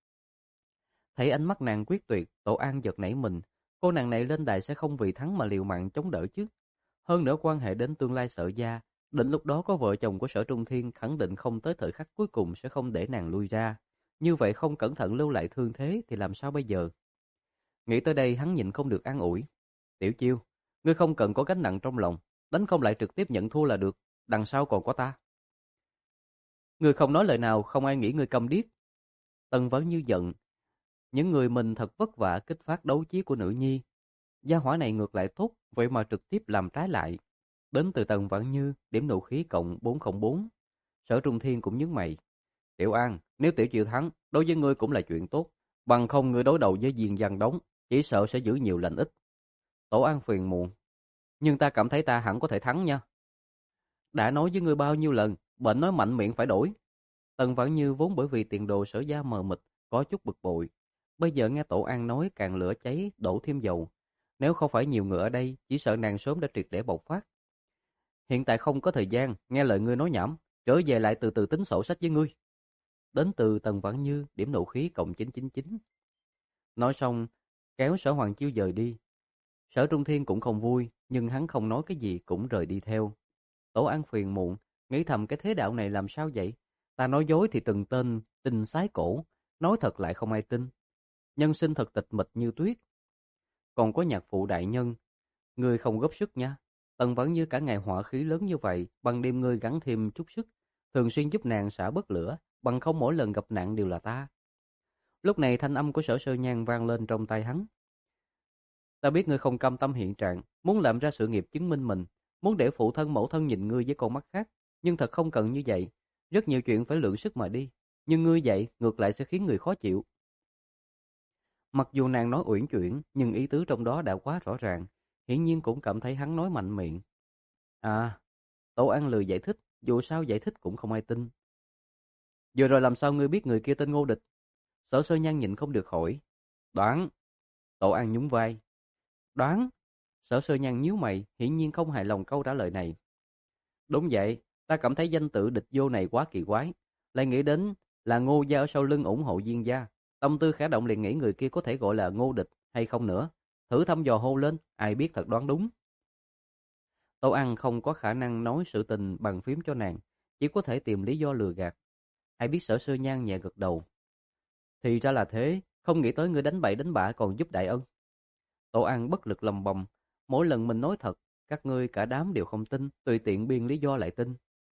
Speaker 1: Thấy ánh mắt nàng quyết tuyệt, Tổ An giật nảy mình, cô nàng này lên đài sẽ không vì thắng mà liều mạng chống đỡ chứ. Hơn nữa quan hệ đến tương lai Sở gia, định lúc đó có vợ chồng của Sở Trung Thiên khẳng định không tới thời khắc cuối cùng sẽ không để nàng lui ra. như vậy không cẩn thận lưu lại thương thế thì làm sao bây giờ? Nghĩ tới đây hắn nhịn không được an ủi. Tiểu Chiêu, ngươi không cần có gánh nặng trong lòng, đánh không lại trực tiếp nhận thua là được, đằng sau còn có ta. Ngươi không nói lời nào không ai nghĩ ngươi câm điếc. Tần Vãn Như giận, những người mình thật vất vả kích phát đấu trí của nữ nhi. Gia hỏa này ngược lại tốt, vậy mà trực tiếp làm trái lại. Đến từ Tần Vãn Như, điểm nộ khí cộng bốn không bốn. Sở Trung Thiên cũng nhướng mày. Tiểu An, nếu Tiểu Chiêu thắng, đối với ngươi cũng là chuyện tốt. Bằng không ngươi đối đầu với Diên Văn Đống, chỉ sợ sẽ giữ nhiều lành ít. Tổ An phiền muộn. Nhưng ta cảm thấy ta hẳn có thể thắng nha. Đã nói với ngươi bao nhiêu lần, bệnh nói mạnh miệng phải đổi. Tần Vãn Như vốn bởi vì tiền đồ Sở gia mờ mịt, có chút bực bội. Bây giờ nghe Tổ An nói càng lửa cháy, đổ thêm dầu. Nếu không phải nhiều người ở đây, chỉ sợ nàng sớm đã triệt để bộc phát. Hiện tại không có thời gian, nghe lời ngươi nói nhảm, trở về lại từ từ tính sổ sách với ngươi. Đến từ Tần Vãn Như, điểm nộ khí cộng chín chín chín. Nói xong, kéo Sở Hoàng Chiêu dời đi. Sở Trung Thiên cũng không vui, nhưng hắn không nói cái gì cũng rời đi theo. Tổ An phiền muộn, nghĩ thầm cái thế đạo này làm sao vậy? Ta nói dối thì từng tên tin sái cổ, nói thật lại không ai tin. Nhân sinh thật tịch mịch như tuyết. Còn có nhạc phụ đại nhân, ngươi không góp sức nha. Tần Vãn Như cả ngày hỏa khí lớn như vậy, bằng đêm ngươi gắn thêm chút sức, thường xuyên giúp nàng xả bớt lửa, bằng không mỗi lần gặp nạn đều là ta. Lúc này thanh âm của Sở Sơ Nhan vang lên trong tai hắn. Ta biết ngươi không cam tâm hiện trạng, muốn làm ra sự nghiệp chứng minh mình, muốn để phụ thân mẫu thân nhìn ngươi với con mắt khác, nhưng thật không cần như vậy. Rất nhiều chuyện phải lượng sức mà đi, nhưng ngươi vậy ngược lại sẽ khiến người khó chịu. Mặc dù nàng nói uyển chuyển, nhưng ý tứ trong đó đã quá rõ ràng, hiển nhiên cũng cảm thấy hắn nói mạnh miệng. À, Tổ An lười giải thích, dù sao giải thích cũng không ai tin. Vừa rồi làm sao ngươi biết người kia tên Ngô Địch? Sở Sơ Nhan nhịn không được hỏi. Đoán. Tổ An nhún vai. Đoán. Sở Sơ Nhan nhíu mày, hiển nhiên không hài lòng câu trả lời này. Đúng vậy, ta cảm thấy danh tự Địch Vô này quá kỳ quái, lại nghĩ đến là Ngô gia ở sau lưng ủng hộ Diên gia, tâm tư khẽ động liền nghĩ người kia có thể gọi là Ngô Địch hay không nữa, thử thăm dò hô lên, ai biết thật đoán đúng. Tổ An không có khả năng nói sự tình bằng phím cho nàng, chỉ có thể tìm lý do lừa gạt. Ai biết Sở Sơ Nhan nhẹ gật đầu. Thì ra là thế, không nghĩ tới ngươi đánh bậy đánh bạ còn giúp đại ân. Tổ An bất lực lầm bầm, mỗi lần mình nói thật, các ngươi cả đám đều không tin, tùy tiện biên lý do lại tin.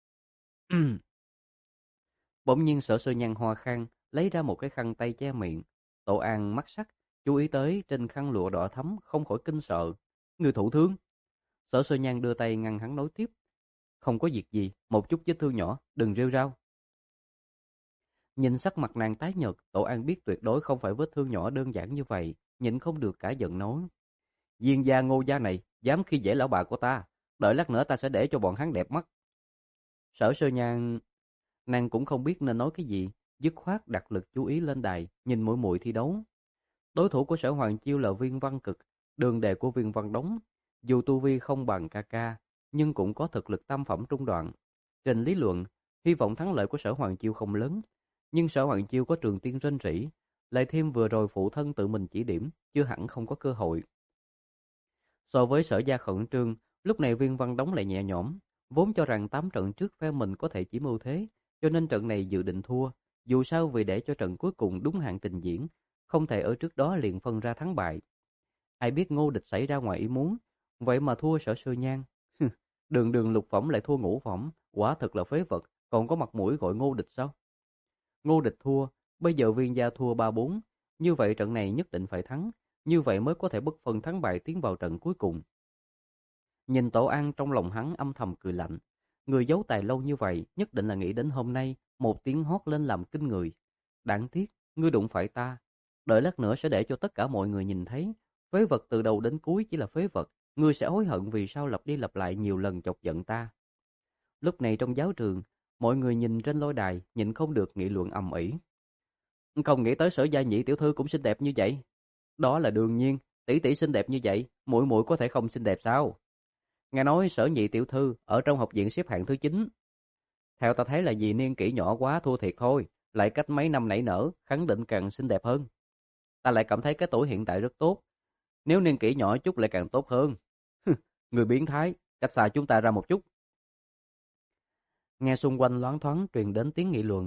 Speaker 1: Bỗng nhiên Sở Sơ Nhan ho khan, lấy ra một cái khăn tay che miệng. Tổ An mắt sắc, chú ý tới trên khăn lụa đỏ thắm, không khỏi kinh sợ. Người thụ thương. Sở Sơ Nhan đưa tay ngăn hắn nói tiếp. Không có việc gì, một chút vết thương nhỏ, đừng rêu rao. Nhìn sắc mặt nàng tái nhợt, Tổ An biết tuyệt đối không phải vết thương nhỏ đơn giản như vậy, nhịn không được cả giận nói. Diên gia Ngô gia này, dám khi dễ lão bà của ta, đợi lát nữa ta sẽ để cho bọn hắn đẹp mắt. Sở Sơ Nhan, nàng cũng không biết nên nói cái gì, dứt khoát đặt lực chú ý lên đài, nhìn muội muội thi đấu. Đối thủ của Sở Hoàng Chiêu là Viên Văn Cực, đường đệ của Viên Văn Đống, dù tu vi không bằng ca ca, nhưng cũng có thực lực tam phẩm trung đoạn. Trên lý luận, hy vọng thắng lợi của Sở Hoàng Chiêu không lớn, nhưng Sở Hoàng Chiêu có trường tiên rên rỉ, lại thêm vừa rồi phụ thân tự mình chỉ điểm, chưa hẳn không có cơ hội. So với Sở gia khẩn trương, lúc này Viên Văn Đống lại nhẹ nhõm, vốn cho rằng tám trận trước phe mình có thể chiếm ưu thế, cho nên trận này dự định thua, dù sao vì để cho trận cuối cùng đúng hạn trình diễn, không thể ở trước đó liền phân ra thắng bại. Ai biết Ngô Địch xảy ra ngoài ý muốn, vậy mà thua Sở Sơ Nhan. Đường đường lục phẩm lại thua ngũ phẩm, quả thật là phế vật, còn có mặt mũi gọi Ngô Địch sao? Ngô Địch thua, bây giờ Viên gia thua ba bốn, như vậy trận này nhất định phải thắng, như vậy mới có thể bất phân thắng bại tiến vào trận cuối cùng. Nhìn Tổ An trong lòng hắn âm thầm cười lạnh, người giấu tài lâu như vậy, nhất định là nghĩ đến hôm nay, một tiếng hót lên làm kinh người. Đáng tiếc, ngươi đụng phải ta, đợi lát nữa sẽ để cho tất cả mọi người nhìn thấy, phế vật từ đầu đến cuối chỉ là phế vật, ngươi sẽ hối hận vì sao lặp đi lặp lại nhiều lần chọc giận ta. Lúc này trong giáo trường, mọi người nhìn trên lôi đài, nhịn không được nghị luận ầm ĩ. Không nghĩ tới Sở gia nhị tiểu thư cũng xinh đẹp như vậy. Đó là đương nhiên, tỷ tỷ xinh đẹp như vậy, muội muội có thể không xinh đẹp sao? Nghe nói Sở nhị tiểu thư ở trong học viện xếp hạng thứ chín. Theo ta thấy là vì niên kỷ nhỏ quá thua thiệt thôi, lại cách mấy năm nảy nở, khẳng định càng xinh đẹp hơn. Ta lại cảm thấy cái tuổi hiện tại rất tốt, nếu niên kỷ nhỏ chút lại càng tốt hơn. Người biến thái, cách xa chúng ta ra một chút. Nghe xung quanh loáng thoáng truyền đến tiếng nghị luận,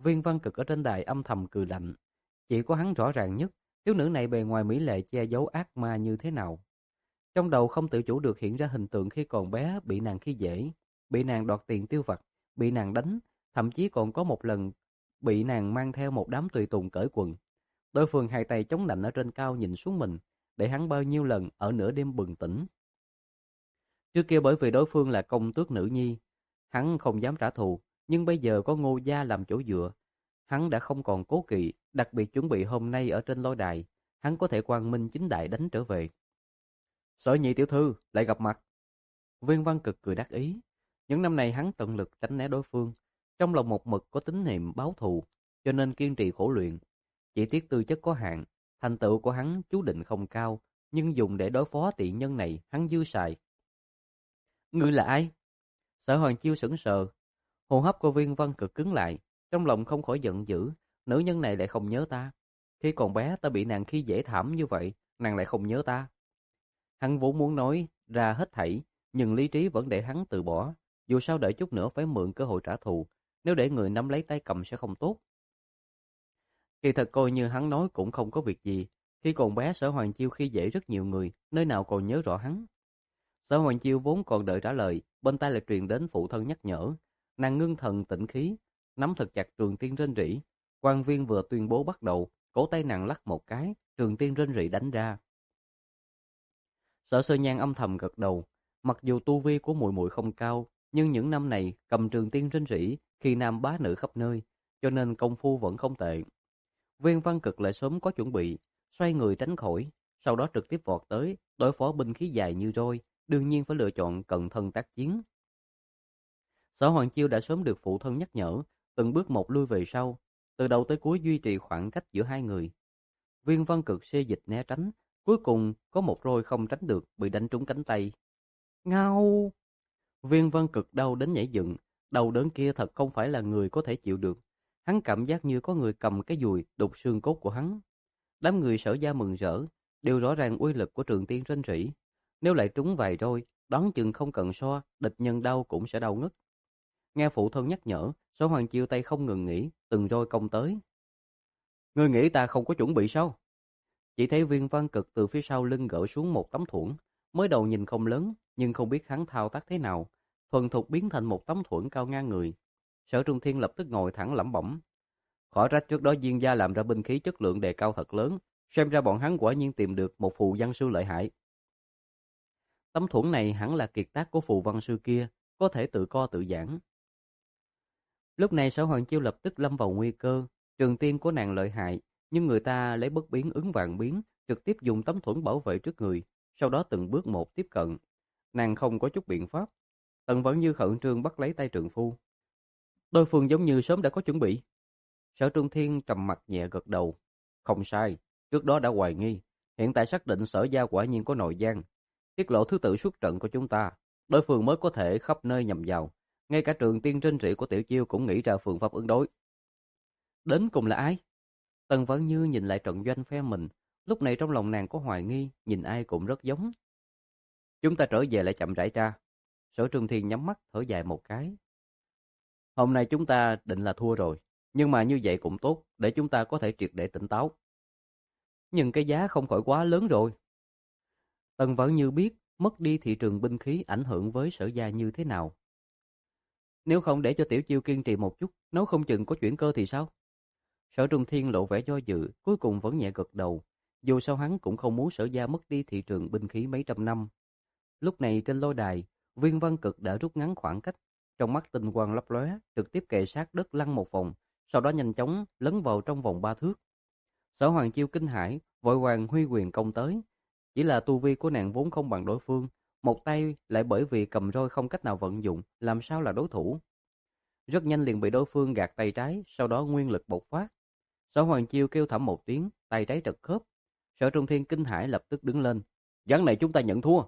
Speaker 1: Viên Văn Cực ở trên đài âm thầm cười lạnh. Chỉ có hắn rõ ràng nhất, thiếu nữ này bề ngoài mỹ lệ che giấu ác ma như thế nào. Trong đầu không tự chủ được hiện ra hình tượng khi còn bé bị nàng khi dễ, bị nàng đoạt tiền tiêu vặt, bị nàng đánh, thậm chí còn có một lần bị nàng mang theo một đám tùy tùng cởi quần. Đối phương hai tay chống nạnh ở trên cao nhìn xuống mình, để hắn bao nhiêu lần ở nửa đêm bừng tỉnh. Trước kia bởi vì đối phương là công tước nữ nhi, hắn không dám trả thù, nhưng bây giờ có Ngô gia làm chỗ dựa, hắn đã không còn cố kỵ, đặc biệt chuẩn bị hôm nay ở trên lôi đài, hắn có thể quang minh chính đại đánh trở về. Sở Nhị tiểu thư lại gặp mặt. Viên Văn Cực cười đắc ý. Những năm này hắn tận lực tránh né đối phương, trong lòng một mực có tín niệm báo thù, cho nên kiên trì khổ luyện. Chỉ tiếc tư chất có hạn, thành tựu của hắn chú định không cao, nhưng dùng để đối phó tiện nhân này hắn dư xài. Ngươi là ai? Sở Hoàng Chiêu sững sờ, hô hấp của Viên Văn Cực cứng lại, trong lòng không khỏi giận dữ, nữ nhân này lại không nhớ ta. Khi còn bé ta bị nàng khi dễ thảm như vậy, nàng lại không nhớ ta. Hắn vốn muốn nói ra hết thảy, nhưng lý trí vẫn để hắn từ bỏ. Dù sao đợi chút nữa phải mượn cơ hội trả thù, nếu để người nắm lấy tay cầm sẽ không tốt. Kỳ thật coi như hắn nói cũng không có việc gì. Khi còn bé Sở Hoàng Chiêu khi dễ rất nhiều người, nơi nào còn nhớ rõ hắn. Sở Hoàng Chiêu vốn còn đợi trả lời, bên tai lại truyền đến phụ thân nhắc nhở. Nàng ngưng thần tĩnh khí, nắm thật chặt Trường Tiên rên rỉ. Quan viên vừa tuyên bố bắt đầu, cổ tay nàng lắc một cái, Trường Tiên rên rỉ đánh ra. Sở Sơ Nhan âm thầm gật đầu, mặc dù tu vi của muội muội không cao, nhưng những năm này cầm Trường Tiên rên rỉ khi nam bá nữ khắp nơi, cho nên công phu vẫn không tệ. Viên Văn Cực lại sớm có chuẩn bị, xoay người tránh khỏi, sau đó trực tiếp vọt tới, đối phó binh khí dài như roi, đương nhiên phải lựa chọn cận thân tác chiến. Sở Hoàng Chiêu đã sớm được phụ thân nhắc nhở, từng bước một lui về sau, từ đầu tới cuối duy trì khoảng cách giữa hai người. Viên Văn Cực xê dịch né tránh, cuối cùng có một roi không tránh được, bị đánh trúng cánh tay. Ngao! Viên Văn Cực đau đến nhảy dựng, đau đớn kia thật không phải là người có thể chịu được. Hắn cảm giác như có người cầm cái dùi đục xương cốt của hắn. Đám người Sở gia mừng rỡ, đều rõ ràng uy lực của Trường Tiên rên rỉ. Nếu lại trúng vài roi, đoán chừng không cần so, địch nhân đau cũng sẽ đau ngất. Nghe phụ thân nhắc nhở, Sở Hoàng Chiêu tay không ngừng nghỉ, từng roi công tới. Ngươi nghĩ ta không có chuẩn bị sao? Chỉ thấy Viên Văn Cực từ phía sau lưng gỡ xuống một tấm thuẫn, mới đầu nhìn không lớn, nhưng không biết hắn thao tác thế nào, thuần thục biến thành một tấm thuẫn cao ngang người. Sở Trung Thiên lập tức ngồi thẳng lẩm bẩm. Khỏi trách trước đó Diên gia làm ra binh khí chất lượng đề cao thật lớn, xem ra bọn hắn quả nhiên tìm được một phù văn sư lợi hại. Tấm thuẫn này hẳn là kiệt tác của phù văn sư kia, có thể tự co tự giãn. Lúc này Sở Hoàng Chiêu lập tức lâm vào nguy cơ, Trường Tiên của nàng lợi hại, nhưng người ta lấy bất biến ứng vạn biến, trực tiếp dùng tấm thuẫn bảo vệ trước người, sau đó từng bước một tiếp cận. Nàng không có chút biện pháp. Tần Vẫn Như khẩn trương bắt lấy tay trượng phu. Đối phương giống như sớm đã có chuẩn bị. Sở Trung Thiên trầm mặt nhẹ gật đầu. Không sai, trước đó đã hoài nghi, hiện tại xác định Sở gia quả nhiên có nội gian. Tiết lộ thứ tự xuất trận của chúng ta, đối phương mới có thể khắp nơi nhằm vào. Ngay cả Trường Tiên trên rỉ của Tiểu Chiêu cũng nghĩ ra phương pháp ứng đối. Đến cùng là ai? Tần Vẫn Như nhìn lại trận doanh phe mình, lúc này trong lòng nàng có hoài nghi, nhìn ai cũng rất giống. Chúng ta trở về lại chậm rãi tra. Sở Trung Thiên nhắm mắt thở dài một cái. Hôm nay chúng ta định là thua rồi, nhưng mà như vậy cũng tốt, để chúng ta có thể triệt để tỉnh táo. Nhưng cái giá không khỏi quá lớn rồi. Tần Vẫn Như biết mất đi thị trường binh khí ảnh hưởng với Sở gia như thế nào. Nếu không để cho Tiểu Chiêu kiên trì một chút, nếu không chừng có chuyển cơ thì sao? Sở Trung Thiên lộ vẻ do dự, cuối cùng vẫn nhẹ gật đầu. Dù sao hắn cũng không muốn Sở gia mất đi thị trường binh khí mấy trăm năm. Lúc này trên lôi đài, Viên Văn Cực đã rút ngắn khoảng cách, trong mắt tinh quang lấp lóe, trực tiếp kề sát đất lăn một vòng, sau đó nhanh chóng lấn vào trong vòng ba thước. Sở Hoàng Chiêu kinh hãi, vội vàng huy quyền công tới. Chỉ là tu vi của nàng vốn không bằng đối phương, một tay lại bởi vì cầm roi không cách nào vận dụng, làm sao là đối thủ. Rất nhanh liền bị đối phương gạt tay trái, sau đó nguyên lực bộc phát. Sở Hoàng Chiêu kêu thảm một tiếng, tay trái trật khớp. Sở Trung Thiên kinh hãi lập tức đứng lên. Ván này chúng ta nhận thua.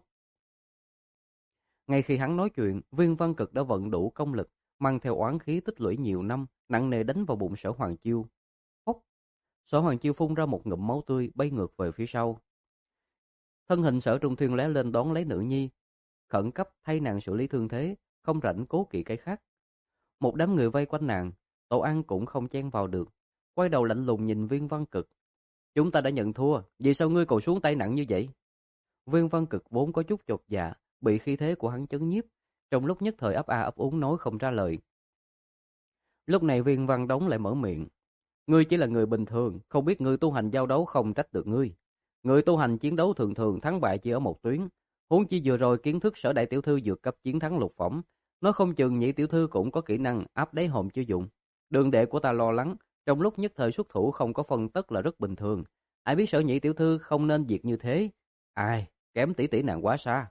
Speaker 1: Ngay khi hắn nói chuyện, Viên Văn Cực đã vận đủ công lực, mang theo oán khí tích lũy nhiều năm, nặng nề đánh vào bụng Sở Hoàng Chiêu. Hốc! Sở Hoàng Chiêu phun ra một ngụm máu tươi, bay ngược về phía sau. Thân hình Sở Trung Thiên lóe lên đón lấy nữ nhi, khẩn cấp thay nàng xử lý thương thế, không rảnh cố kỵ cái khác. Một đám người vây quanh nàng, Tổ An cũng không chen vào được, quay đầu lạnh lùng nhìn Viên Văn Cực. Chúng ta đã nhận thua, vì sao ngươi còn xuống tay nặng như vậy? Viên Văn Cực vốn có chút chột dạ, bị khí thế của hắn chấn nhiếp, trong lúc nhất thời ấp a ấp úng nói không ra lời. Lúc này Viên Văn Đống lại mở miệng. Ngươi chỉ là người bình thường, không biết ngươi tu hành giao đấu không trách được ngươi. Người tu hành chiến đấu thường thường thắng bại chỉ ở một tuyến. Huống chi vừa rồi kiến thức Sở đại tiểu thư vượt cấp chiến thắng Lục Phẩm, nó không chừng Nhị tiểu thư cũng có kỹ năng áp đáy hòm chưa dụng. Đường đệ của ta lo lắng, trong lúc nhất thời xuất thủ không có phân tất là rất bình thường. Ai biết Sở Nhị tiểu thư không nên việc như thế. Ai, kém tỷ tỷ nàng quá xa.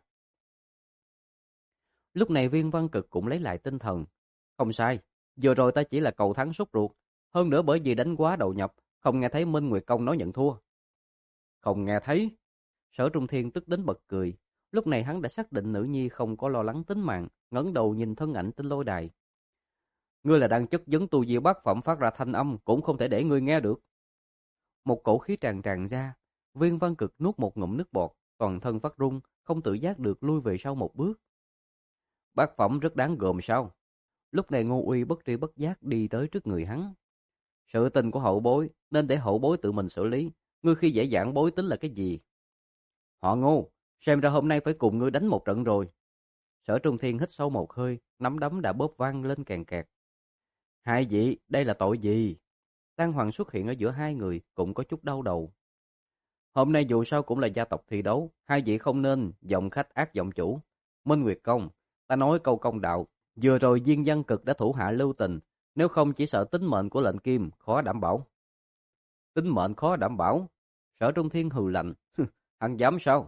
Speaker 1: Lúc này Viên Văn Cực cũng lấy lại tinh thần. Không sai, vừa rồi ta chỉ là cầu thắng sốt ruột. Hơn nữa bởi vì đánh quá đầu nhập, không nghe thấy Minh Nguyệt Công nói nhận thua. Không nghe thấy. Sở Trung Thiên tức đến bật cười. Lúc này hắn đã xác định nữ nhi không có lo lắng tính mạng, ngẩng đầu nhìn thân ảnh trên lôi đài. Ngươi là đang chất vấn tu vi bát phẩm phát ra thanh âm, cũng không thể để ngươi nghe được. Một cổ khí tràn tràn ra, Viên Văn Cực nuốt một ngụm nước bọt, toàn thân phát run, không tự giác được lui về sau một bước. Bát phẩm rất đáng gờm sao? Lúc này Ngô Uy bất tri bất giác đi tới trước người hắn. Sự tình của hậu bối nên để hậu bối tự mình xử lý, ngươi khi dễ dàng bối tính là cái gì? Họ Ngô, xem ra hôm nay phải cùng ngươi đánh một trận rồi. Sở Trung Thiên hít sâu một hơi, nắm đấm đã bóp vang lên kèn kẹt. Hai vị, đây là tội gì? Tăng Hoàng xuất hiện ở giữa hai người, cũng có chút đau đầu. Hôm nay dù sao cũng là gia tộc thi đấu, hai vị không nên giọng khách ác giọng chủ. Minh Nguyệt Công, ta nói câu công đạo, vừa rồi Diên Văn Cực đã thủ hạ lưu tình, nếu không chỉ sợ tính mệnh của lệnh Kim khó đảm bảo. Tính mệnh khó đảm bảo? Sở Trung Thiên hừ lạnh, hắn dám sao?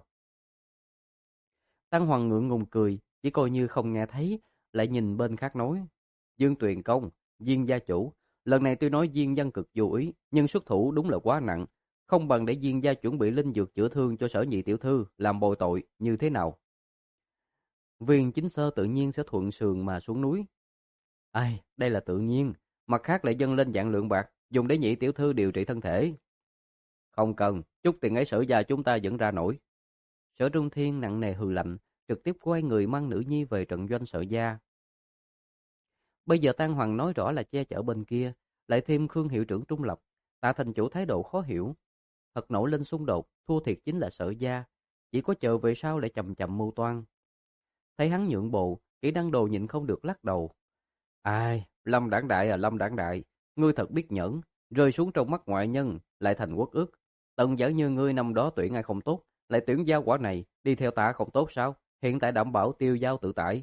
Speaker 1: Tăng Hoàng ngượng ngùng cười, chỉ coi như không nghe thấy, lại nhìn bên khác nói. Dương Tuyền Công, Diên gia chủ, lần này tôi nói Diên Văn Cực vô ý, nhưng xuất thủ đúng là quá nặng, không bằng để Diên gia chuẩn bị linh dược chữa thương cho Sở Nhị tiểu thư làm bồi tội, như thế nào? Viên Chính Sơ tự nhiên sẽ thuận sườn mà xuống núi. Ai, đây là tự nhiên, mặt khác lại dâng lên vạn lượng bạc, dùng để Nhị tiểu thư điều trị thân thể. Không cần, chút tiền ấy Sở gia chúng ta vẫn ra nổi. Sở Trung Thiên nặng nề hừ lạnh, trực tiếp quay người mang nữ nhi về trận doanh Sở gia. Bây giờ Tăng Hoàng nói rõ là che chở bên kia, lại thêm Khương hiệu trưởng trung lập, Tạ thành chủ thái độ khó hiểu. Thật nổi lên xung đột, thua thiệt chính là Sở gia, chỉ có chờ về sau lại chậm chậm mưu toan. Thấy hắn nhượng bộ, Kỷ Đăng Đồ nhịn không được lắc đầu. Ai, Lâm Đảng Đại à Lâm Đảng Đại, ngươi thật biết nhẫn, rơi xuống trong mắt ngoại nhân, lại thành quốc ước. Tận giả như ngươi năm đó tuyển ai không tốt, lại tuyển giao quả này, đi theo ta không tốt sao? Hiện tại đảm bảo tiêu giao tự tại.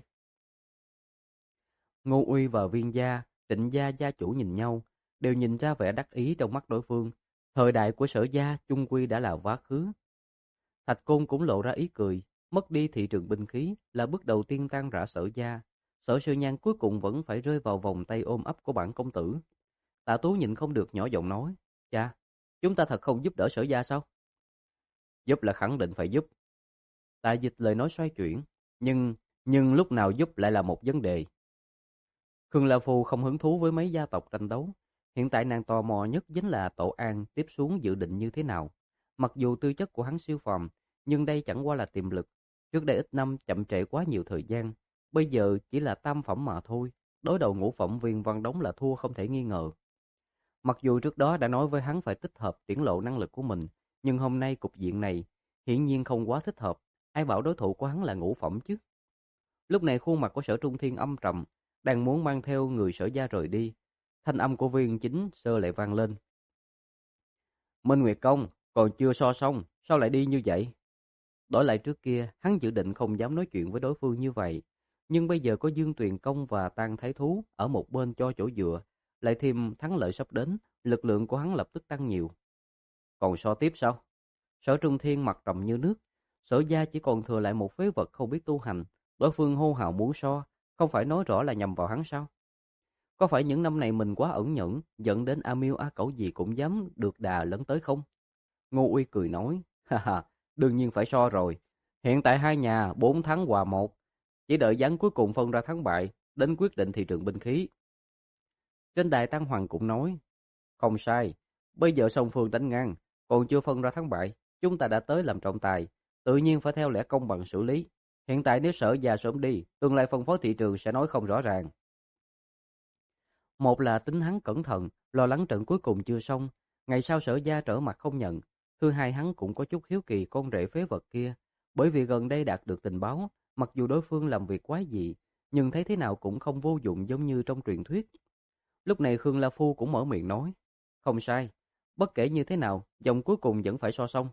Speaker 1: Ngô Uy và Viên gia, Trịnh gia gia chủ nhìn nhau, đều nhìn ra vẻ đắc ý trong mắt đối phương. Thời đại của Sở gia chung quy đã là quá khứ. Thạch Côn cũng lộ ra ý cười, mất đi thị trường binh khí là bước đầu tiên tan rã Sở gia. Sở Sư Nhan cuối cùng vẫn phải rơi vào vòng tay ôm ấp của bản công tử. Tạ Tú nhịn không được nhỏ giọng nói, cha, chúng ta thật không giúp đỡ Sở gia sao? Giúp là khẳng định phải giúp. Tạ Dịch lời nói xoay chuyển, nhưng nhưng lúc nào giúp lại là một vấn đề. Khương La Phu không hứng thú với mấy gia tộc tranh đấu. Hiện tại nàng tò mò nhất chính là Tổ An tiếp xuống dự định như thế nào. Mặc dù tư chất của hắn siêu phàm, nhưng đây chẳng qua là tiềm lực. Trước đây ít năm chậm trễ quá nhiều thời gian, bây giờ chỉ là tam phẩm mà thôi. Đối đầu ngũ phẩm Viên Văn Đống là thua không thể nghi ngờ. Mặc dù trước đó đã nói với hắn phải tích hợp triển lộ năng lực của mình, nhưng hôm nay cục diện này hiển nhiên không quá thích hợp. Ai bảo đối thủ của hắn là ngũ phẩm chứ? Lúc này khuôn mặt của Sở Trung Thiên âm trầm, đang muốn mang theo người Sở gia rời đi. Thanh âm của Viên Chính Sơ lại vang lên. Minh Nguyệt Công, còn chưa so xong, sao lại đi như vậy? Đổi lại trước kia, hắn dự định không dám nói chuyện với đối phương như vậy. Nhưng bây giờ có Dương Tuyền Công và Tang Thái Thú ở một bên cho chỗ dựa, lại thêm thắng lợi sắp đến, lực lượng của hắn lập tức tăng nhiều. Còn so tiếp sao? Sở Trung Thiên mặt trầm như nước. Sở gia chỉ còn thừa lại một phế vật không biết tu hành. Đối phương hô hào muốn so, không phải nói rõ là nhằm vào hắn sao? Có phải những năm này mình quá ẩn nhẫn, dẫn đến A Miêu A Cẩu gì cũng dám được đà lấn tới không? Ngô Uy cười nói, ha ha, đương nhiên phải so rồi. Hiện tại hai nhà bốn thắng hòa một, chỉ đợi ván cuối cùng phân ra thắng bại, đến quyết định thị trường binh khí. Trên đài Tăng Hoàng cũng nói, không sai, bây giờ song phương đánh ngang, còn chưa phân ra thắng bại, chúng ta đã tới làm trọng tài, tự nhiên phải theo lẽ công bằng xử lý. Hiện tại nếu Sở gia sớm đi, tương lai phân phối thị trường sẽ nói không rõ ràng. Một là tính hắn cẩn thận, lo lắng trận cuối cùng chưa xong, ngày sau Sở gia trở mặt không nhận. Thứ hai, hắn cũng có chút hiếu kỳ con rể phế vật kia, bởi vì gần đây đạt được tình báo, mặc dù đối phương làm việc quái dị, nhưng thấy thế nào cũng không vô dụng giống như trong truyền thuyết. Lúc này Khương La Phu cũng mở miệng nói, không sai, bất kể như thế nào, dòng cuối cùng vẫn phải so xong.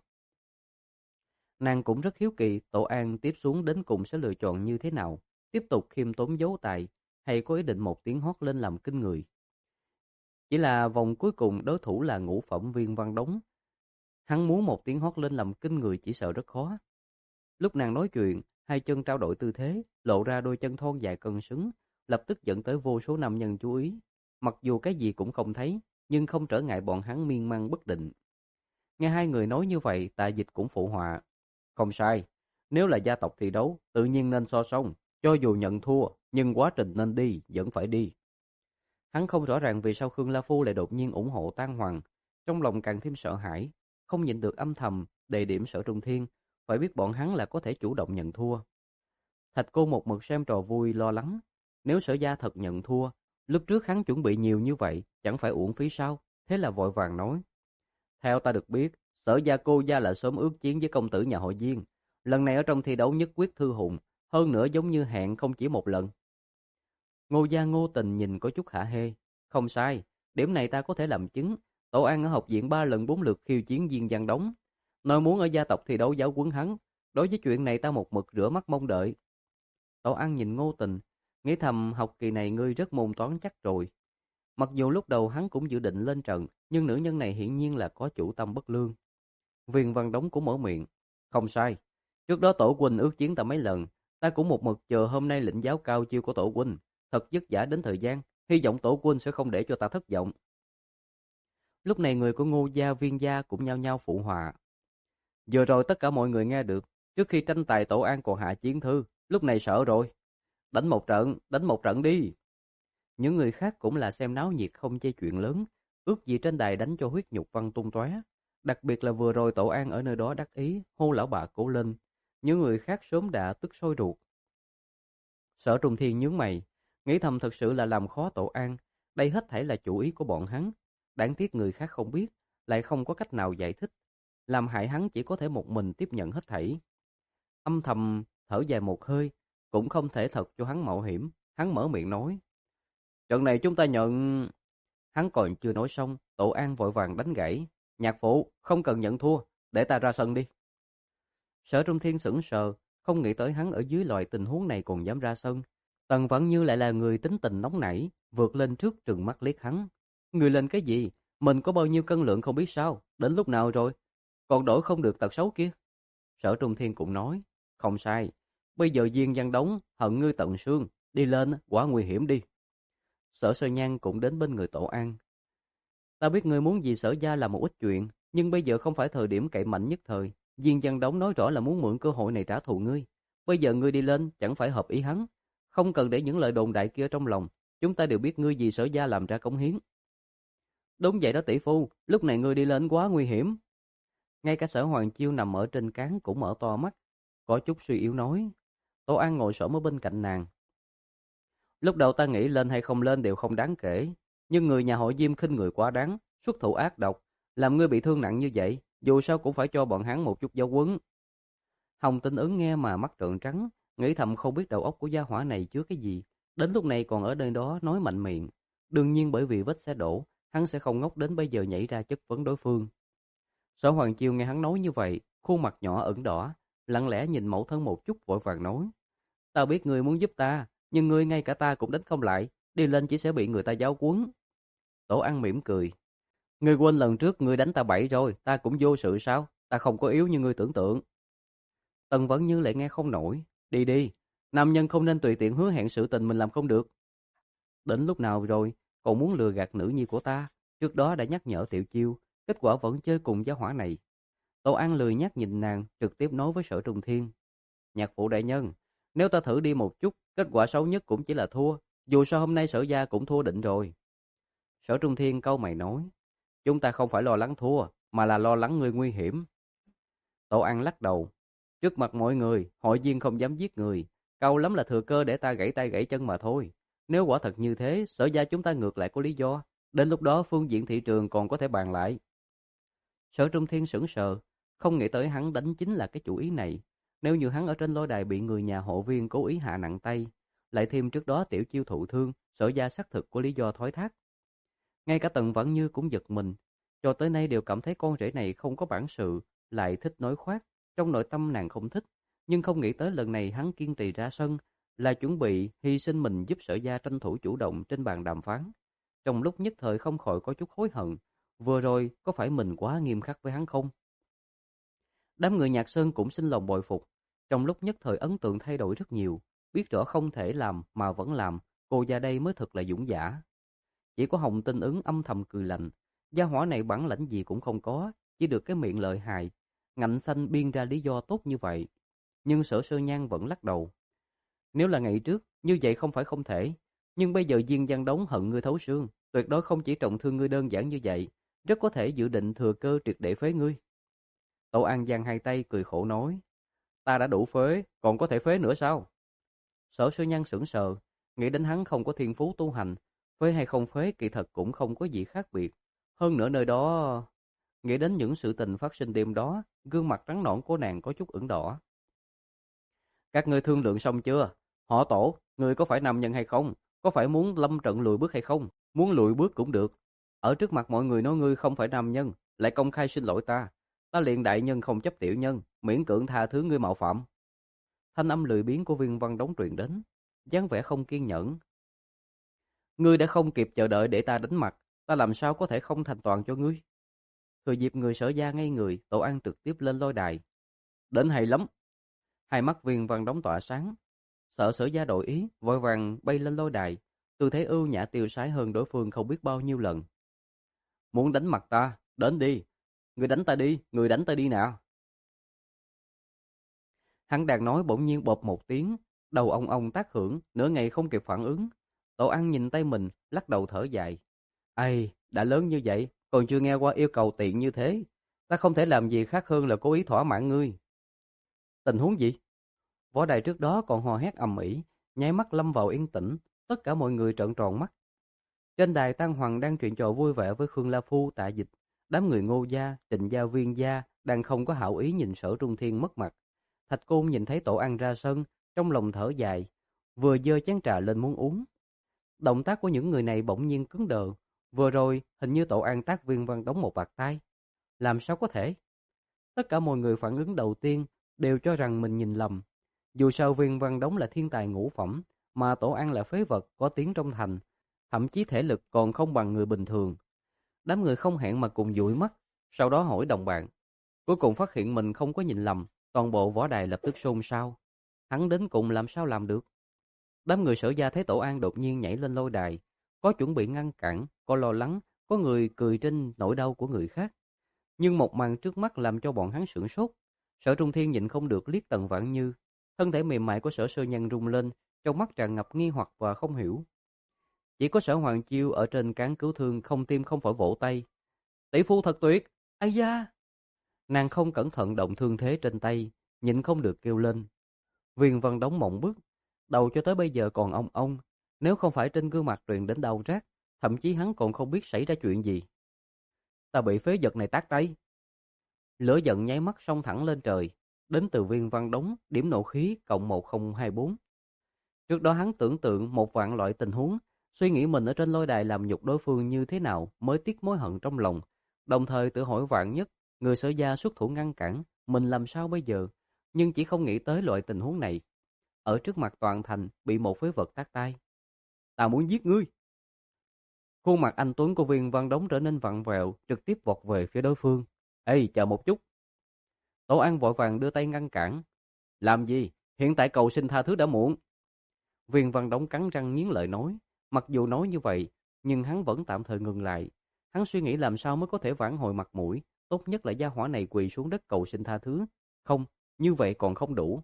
Speaker 1: Nàng cũng rất hiếu kỳ Tổ An tiếp xuống đến cùng sẽ lựa chọn như thế nào, tiếp tục khiêm tốn giấu tài, hay có ý định một tiếng hót lên làm kinh người. Chỉ là vòng cuối cùng đối thủ là ngũ phẩm Viên Văn Đống. Hắn muốn một tiếng hót lên làm kinh người chỉ sợ rất khó. Lúc nàng nói chuyện, hai chân trao đổi tư thế, lộ ra đôi chân thon dài cân xứng, lập tức dẫn tới vô số nam nhân chú ý. Mặc dù cái gì cũng không thấy, nhưng không trở ngại bọn hắn miên man bất định. Nghe hai người nói như vậy, Tạ Dịch cũng phụ họa. Không sai, nếu là gia tộc thi đấu, tự nhiên nên so song. Cho dù nhận thua, nhưng quá trình nên đi, vẫn phải đi. Hắn không rõ ràng vì sao Khương La Phu lại đột nhiên ủng hộ Tan Hoàng. Trong lòng càng thêm sợ hãi, không nhịn được âm thầm, đề điểm Sở Trung Thiên. Phải biết bọn hắn là có thể chủ động nhận thua. Thạch Cô một mực xem trò vui lo lắng. Nếu Sở gia thật nhận thua, lúc trước hắn chuẩn bị nhiều như vậy, chẳng phải uổng phí sao? Thế là vội vàng nói. Theo ta được biết, Sở gia cô gia là sớm ước chiến với công tử nhà họ Diên. Lần này ở trong thi đấu nhất quyết thư hùng, hơn nữa giống như hẹn không chỉ một lần. Ngô gia Ngô Tình nhìn có chút hả hê. Không sai, điểm này ta có thể làm chứng. Tổ An ở học viện ba lần bốn lượt khiêu chiến Diên Văn Đống. Nói muốn ở gia tộc thi đấu giáo huấn hắn. Đối với chuyện này ta một mực rửa mắt mong đợi. Tổ An nhìn Ngô Tình, nghĩ thầm học kỳ này ngươi rất môn toán chắc rồi. Mặc dù lúc đầu hắn cũng dự định lên trận, nhưng nữ nhân này hiển nhiên là có chủ tâm bất lương. Viên Văn Đống cũng mở miệng. Không sai, trước đó Tổ huynh ước chiến ta mấy lần, ta cũng một mực chờ hôm nay lĩnh giáo cao chiêu của Tổ huynh. Thật vất vả đến thời gian, hy vọng Tổ huynh sẽ không để cho ta thất vọng. Lúc này người của Ngô gia, Viên gia cũng nhao nhao phụ họa. Vừa rồi tất cả mọi người nghe được, trước khi tranh tài Tổ An còn hạ chiến thư, lúc này sợ rồi. Đánh một trận, đánh một trận đi. Những người khác cũng là xem náo nhiệt không chê chuyện lớn, ước gì trên đài đánh cho huyết nhục văng tung tóe. Đặc biệt là vừa rồi Tổ An ở nơi đó đắc ý, hô lão bà Cố lên. Những người khác sớm đã tức sôi ruột. Sở Trung Thiên nhướng mày, nghĩ thầm thật sự là làm khó Tổ An. Đây hết thảy là chủ ý của bọn hắn. Đáng tiếc người khác không biết, lại không có cách nào giải thích. Làm hại hắn chỉ có thể một mình tiếp nhận hết thảy. Âm thầm thở dài một hơi, cũng không thể thật cho hắn mạo hiểm. Hắn mở miệng nói. Trận này chúng ta nhận... Hắn còn chưa nói xong, Tổ An vội vàng đánh gãy. Nhạc phụ, không cần nhận thua, để ta ra sân đi. Sở Trung Thiên sững sờ, không nghĩ tới hắn ở dưới loại tình huống này còn dám ra sân. Tần Vãn Như lại là người tính tình nóng nảy, vượt lên trước trừng mắt liếc hắn. Người lên cái gì? Mình có bao nhiêu cân lượng không biết sao? Đến lúc nào rồi? Còn đổi không được tật xấu kia. Sở Trung Thiên cũng nói, không sai. Bây giờ Diên Văn Đống hận ngươi tận xương, đi lên quá nguy hiểm đi. Sở Sơ Nhan cũng đến bên người Tổ An. Ta biết ngươi muốn vì Sở gia là một ít chuyện, nhưng bây giờ không phải thời điểm cậy mạnh nhất thời. Diên Văn Đống nói rõ là muốn mượn cơ hội này trả thù ngươi. Bây giờ ngươi đi lên chẳng phải hợp ý hắn. Không cần để những lời đồn đại kia trong lòng. Chúng ta đều biết ngươi vì Sở gia làm ra cống hiến. Đúng vậy đó tỷ phu, lúc này ngươi đi lên quá nguy hiểm. Ngay cả Sở Hoàng Chiêu nằm ở trên cán cũng mở to mắt, có chút suy yếu nói. Tổ An ngồi xổm ở bên cạnh nàng. Lúc đầu ta nghĩ lên hay không lên đều không đáng kể, nhưng người nhà họ Diêm khinh người quá đáng, xuất thủ ác độc, làm ngươi bị thương nặng như vậy, dù sao cũng phải cho bọn hắn một chút giáo huấn. Hồng Tinh Ứng nghe mà mắt trợn trắng, nghĩ thầm không biết đầu óc của gia hỏa này chứa cái gì, đến lúc này còn ở nơi đó nói mạnh miệng. Đương nhiên bởi vì vết xe đổ, hắn sẽ không ngốc đến bây giờ nhảy ra chất vấn đối phương. Sở Hoàng Chiêu nghe hắn nói như vậy, khuôn mặt nhỏ ửng đỏ, lặng lẽ nhìn mẫu thân một chút vội vàng nói. Ta biết ngươi muốn giúp ta, nhưng ngươi ngay cả ta cũng đánh không lại, đi lên chỉ sẽ bị người ta giáo huấn. Tổ An mỉm cười. Ngươi quên lần trước ngươi đánh ta bậy rồi, ta cũng vô sự sao, ta không có yếu như ngươi tưởng tượng. Tần Vãn Như lại nghe không nổi. Đi đi, nam nhân không nên tùy tiện hứa hẹn sự tình mình làm không được. Đến lúc nào rồi, còn muốn lừa gạt nữ nhi của ta, trước đó đã nhắc nhở Tiểu Chiêu, kết quả vẫn chơi cùng gia hỏa này. Tổ An lười nhắc nhìn nàng, trực tiếp nói với Sở Trung Thiên. Nhạc phụ đại nhân, nếu ta thử đi một chút, kết quả xấu nhất cũng chỉ là thua, dù sao hôm nay Sở gia cũng thua định rồi. Sở Trung Thiên cau mày nói, chúng ta không phải lo lắng thua, mà là lo lắng người nguy hiểm. Tổ An lắc đầu, trước mặt mọi người, hội viên không dám giết người, câu lắm là thừa cơ để ta gãy tay gãy chân mà thôi. Nếu quả thật như thế, Sở gia chúng ta ngược lại có lý do. Đến lúc đó phương diện thị trường còn có thể bàn lại. Sở Trung Thiên sững sờ, không nghĩ tới hắn đánh chính là cái chủ ý này. Nếu như hắn ở trên lôi đài bị người nhà hộ viên cố ý hạ nặng tay, lại thêm trước đó Tiểu Chiêu thụ thương, Sở gia xác thực có lý do thoái thác. Ngay cả Tần Vãn Như cũng giật mình, cho tới nay đều cảm thấy con rể này không có bản sự, lại thích nói khoác, trong nội tâm nàng không thích, nhưng không nghĩ tới lần này hắn kiên trì ra sân, là chuẩn bị hy sinh mình giúp Sở gia tranh thủ chủ động trên bàn đàm phán. Trong lúc nhất thời không khỏi có chút hối hận, vừa rồi có phải mình quá nghiêm khắc với hắn không? Đám người Nhạc Sơn cũng sinh lòng bội phục, trong lúc nhất thời ấn tượng thay đổi rất nhiều, biết rõ không thể làm mà vẫn làm, cô gia đây mới thật là dũng dã. Chỉ có Hồng Tinh Ứng âm thầm cười lạnh, gia hỏa này bản lãnh gì cũng không có, chỉ được cái miệng lợi hại, ngạnh xanh biên ra lý do tốt như vậy. Nhưng Sở Sơ Nhan vẫn lắc đầu. Nếu là ngày trước, như vậy không phải không thể, nhưng bây giờ Diên Giang Đống hận ngươi thấu xương, tuyệt đối không chỉ trọng thương ngươi đơn giản như vậy, rất có thể dự định thừa cơ triệt để phế ngươi. Tổ An giang hai tay cười khổ nói, ta đã đủ phế, còn có thể phế nữa sao? Sở Sơ Nhan sững sờ, nghĩ đến hắn không có thiên phú tu hành, phế hay không phế kỳ thật cũng không có gì khác biệt. Hơn nữa nơi đó, nghĩ đến những sự tình phát sinh đêm đó, gương mặt trắng nõn của nàng có chút ửng đỏ. Các ngươi thương lượng xong chưa? Họ Tổ, ngươi có phải nam nhân hay không? Có phải muốn lâm trận lùi bước hay không? Muốn lùi bước cũng được. Ở trước mặt mọi người nói ngươi không phải nam nhân, lại công khai xin lỗi ta. Ta liền đại nhân không chấp tiểu nhân, miễn cưỡng tha thứ ngươi mạo phạm. Thanh âm lười biếng của Viên Văn Đống truyền đến, dáng vẻ không kiên nhẫn. Ngươi đã không kịp chờ đợi để ta đánh mặt, ta làm sao có thể không thành toàn cho ngươi? Thừa dịp người Sở gia ngây người, Tổ An trực tiếp lên lôi đài. Đến hay lắm. Hai mắt Viên Văn Đống tỏa sáng. Sợ Sở gia đổi ý, vội vàng bay lên lôi đài, tư thế ưu nhã tiêu sái hơn đối phương không biết bao nhiêu lần. Muốn đánh mặt ta, đến đi. Người đánh ta đi, người đánh ta đi nào. Hắn đang nói bỗng nhiên bộp một tiếng, đầu ông ông tác hưởng, nửa ngày không kịp phản ứng. Tổ Ăn nhìn tay mình, lắc đầu thở dài. Ây, đã lớn như vậy, còn chưa nghe qua yêu cầu tiện như thế. Ta không thể làm gì khác hơn là cố ý thỏa mãn ngươi. Tình huống gì? Võ đài trước đó còn hò hét ầm ĩ, nháy mắt lâm vào yên tĩnh, tất cả mọi người trợn tròn mắt. Trên đài Tăng Hoàng đang chuyện trò vui vẻ với Khương La Phu, Tạ Dịch, đám người Ngô gia, Trịnh gia, Viên gia đang không có hảo ý nhìn Sở Trung Thiên mất mặt. Thạch Côn nhìn thấy Tổ Ăn ra sân, trong lòng thở dài, vừa giơ chén trà lên muốn uống. Động tác của những người này bỗng nhiên cứng đờ, vừa rồi hình như Tổ Ăn tác Viên Văn Đống một bạt tay. Làm sao có thể? Tất cả mọi người phản ứng đầu tiên đều cho rằng mình nhìn lầm. Dù sao Viên Văn Đống là thiên tài ngũ phẩm, mà Tổ Ăn là phế vật có tiếng trong thành, thậm chí thể lực còn không bằng người bình thường. Đám người không hẹn mà cùng dụi mắt, sau đó hỏi đồng bạn. Cuối cùng phát hiện mình không có nhìn lầm, toàn bộ võ đài lập tức xôn xao. Hắn đến cùng làm sao làm được? Đám người Sở gia thấy Tổ An đột nhiên nhảy lên lôi đài, có chuẩn bị ngăn cản, có lo lắng, có người cười trên nỗi đau của người khác. Nhưng một màn trước mắt làm cho bọn hắn sửng sốt. Sở Trung Thiên nhịn không được liếc Tần Vãn Như, thân thể mềm mại của Sở Sơ Nhân rung lên, trong mắt tràn ngập nghi hoặc và không hiểu. Chỉ có Sở Hoàng Chiêu ở trên cán cứu thương không tim không phổi vỗ tay. Tỷ phu thật tuyệt, ai da! Nàng không cẩn thận động thương thế trên tay, nhịn không được kêu lên. Viên Văn Đống mộng bức, đầu cho tới bây giờ còn ong ong, nếu không phải trên gương mặt truyền đến đau rát, thậm chí hắn còn không biết xảy ra chuyện gì. Ta bị phế vật này tát tay. Lửa giận nháy mắt xông thẳng lên trời, đến từ Viên Văn Đống, điểm nộ khí cộng một không hai bốn. Trước đó hắn tưởng tượng một vạn loại tình huống, suy nghĩ mình ở trên lôi đài làm nhục đối phương như thế nào mới tiếc mối hận trong lòng, đồng thời tự hỏi vạn nhất, người Sở gia xuất thủ ngăn cản, mình làm sao bây giờ, nhưng chỉ không nghĩ tới loại tình huống này. Ở trước mặt toàn thành, bị một phế vật tát tay. Ta muốn giết ngươi. Khuôn mặt anh tuấn của Viên Văn Đống trở nên vặn vẹo, trực tiếp vọt về phía đối phương. Ê, chờ một chút. Tổ An vội vàng đưa tay ngăn cản. Làm gì? Hiện tại cầu xin tha thứ đã muộn. Viên Văn Đống cắn răng nghiến lợi nói. Mặc dù nói như vậy, nhưng hắn vẫn tạm thời ngừng lại. Hắn suy nghĩ làm sao mới có thể vãn hồi mặt mũi. Tốt nhất là gia hỏa này quỳ xuống đất cầu xin tha thứ. Không, như vậy còn không đủ.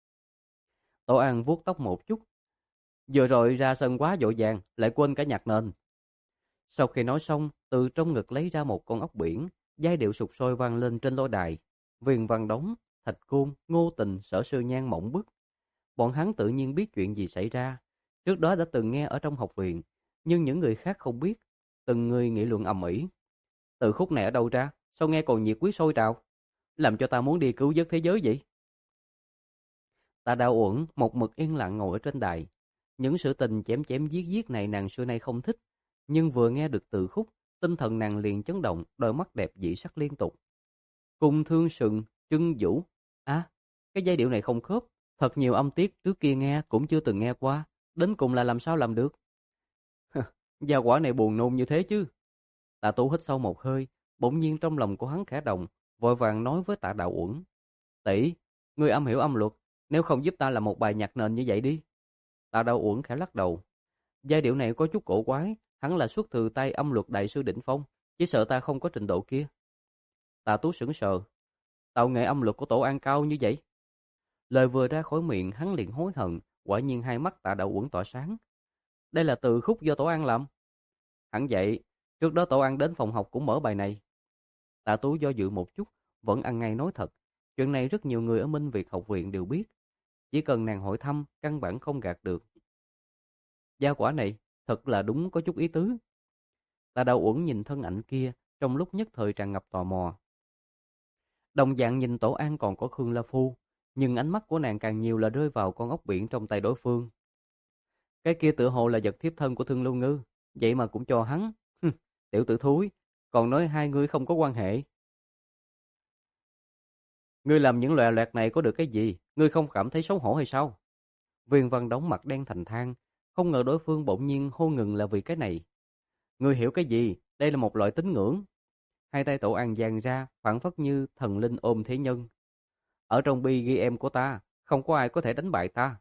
Speaker 1: Tổ An vuốt tóc một chút. Vừa rồi ra sân quá vội vàng, lại quên cả nhạc nền. Sau khi nói xong, từ trong ngực lấy ra một con ốc biển, giai điệu sục sôi vang lên trên lôi đài. Viên Văn Đống, Thạch Côn, Ngô Tình, Sở Sư Nhan mộng bức. Bọn hắn tự nhiên biết chuyện gì xảy ra. Trước đó đã từng nghe ở trong học viện, nhưng những người khác không biết. Từng người nghị luận ầm ĩ. Từ khúc này ở đâu ra? Sao nghe còn nhiệt huyết sôi trào? Làm cho ta muốn đi cứu vớt thế giới vậy? Tà Đạo Uẩn một mực yên lặng ngồi ở trên đài. Những sự tình chém chém giết giết này nàng xưa nay không thích, nhưng vừa nghe được từ khúc, tinh thần nàng liền chấn động, đôi mắt đẹp dị sắc liên tục. Cung thương sừng, trưng vũ. À, cái giai điệu này không khớp, thật nhiều âm tiết trước kia nghe cũng chưa từng nghe qua, đến cùng là làm sao làm được? Gia quả này buồn nôn như thế chứ. Tạ Tú hít sâu một hơi, bỗng nhiên trong lòng của hắn khẽ động, vội vàng nói với Tạ Đạo Uẩn: "Tỷ, ngươi âm hiểu âm luật, nếu không giúp ta làm một bài nhạc nền như vậy đi." Tạ Đạo Uẩn khẽ lắc đầu: "Giai điệu này có chút cổ quái, hắn là xuất từ tay âm luật đại sư đỉnh phong, chỉ sợ ta không có trình độ kia." Tạ Tú sững sờ: "Tạo nghệ âm luật của Tổ An cao như vậy?" Lời vừa ra khỏi miệng, hắn liền hối hận, quả nhiên hai mắt Tạ Đạo Uẩn tỏa sáng. "Đây là từ khúc do Tổ An làm?" "Hẳn vậy, trước đó Tổ An đến phòng học cũng mở bài này." Tạ Tú do dự một chút, vẫn ăn ngay nói thật. Chuyện này rất nhiều người ở Minh Việt học viện đều biết. Chỉ cần nàng hỏi thăm, căn bản không gạt được. Gia quả này, thật là đúng có chút ý tứ. Tạ Đạo Uẩn nhìn thân ảnh kia, trong lúc nhất thời tràn ngập tò mò. Đồng dạng nhìn Tổ An còn có Khương La Phu, nhưng ánh mắt của nàng càng nhiều là rơi vào con ốc biển trong tay đối phương. Cái kia tựa hồ là vật thiếp thân của Thương Lưu Ngư, vậy mà cũng cho hắn. Tiểu tử thúi, còn nói hai người không có quan hệ. Ngươi làm những loè loẹt này có được cái gì? Ngươi không cảm thấy xấu hổ hay sao? Viên Văn đóng mặt đen thành than, không ngờ đối phương bỗng nhiên hô ngừng là vì cái này. Ngươi hiểu cái gì? Đây là một loại tín ngưỡng. Hai tay Tổ An dang ra, phảng phất như thần linh ôm thế nhân. Ở trong bi ghi em của ta, không có ai có thể đánh bại ta.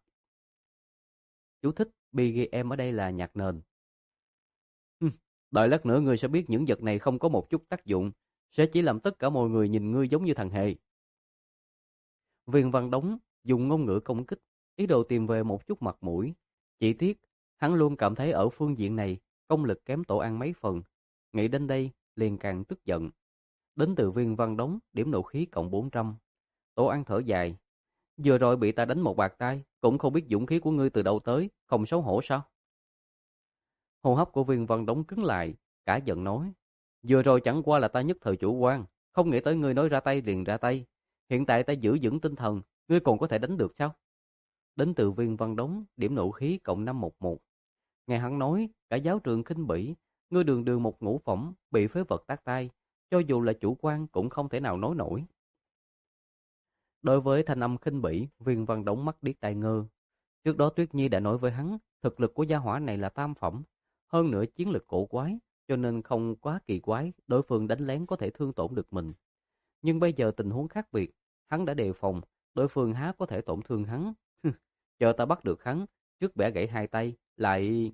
Speaker 1: Chú thích, bi ghi em ở đây là nhạc nền. Hừm, đợi lát nữa ngươi sẽ biết những vật này không có một chút tác dụng, sẽ chỉ làm tất cả mọi người nhìn ngươi giống như thằng hề. Viên Văn Đống dùng ngôn ngữ công kích, ý đồ tìm về một chút mặt mũi. Chỉ tiếc, hắn luôn cảm thấy ở phương diện này, công lực kém Tổ An mấy phần. Nghĩ đến đây, liền càng tức giận. Đến từ Viên Văn Đống, điểm nộ khí cộng bốn trăm. Tổ An thở dài. Vừa rồi bị ta đánh một bạt tay, cũng không biết dũng khí của ngươi từ đâu tới, không xấu hổ sao? Hô hấp của Viên Văn Đống cứng lại, cả giận nói. Vừa rồi chẳng qua là ta nhất thời chủ quan, không nghĩ tới ngươi nói ra tay liền ra tay. Hiện tại ta giữ vững tinh thần, ngươi còn có thể đánh được sao? Đến từ Viên Văn Đống, điểm nộ khí cộng năm một một. Nghe hắn nói, cả giáo trường khinh bỉ, ngươi đường đường một ngũ phẩm, bị phế vật tác tay, cho dù là chủ quan cũng không thể nào nói nổi. Đối với thanh âm khinh bỉ, Viên Văn Đống mắt điếc tai ngơ. Trước đó Tuyết Nhi đã nói với hắn, thực lực của gia hỏa này là tam phẩm, hơn nữa chiến lực cổ quái, cho nên không quá kỳ quái, đối phương đánh lén có thể thương tổn được mình. Nhưng bây giờ tình huống khác biệt, hắn đã đề phòng, đối phương há có thể tổn thương hắn. Chờ ta bắt được hắn, trước bẻ gãy hai tay, lại...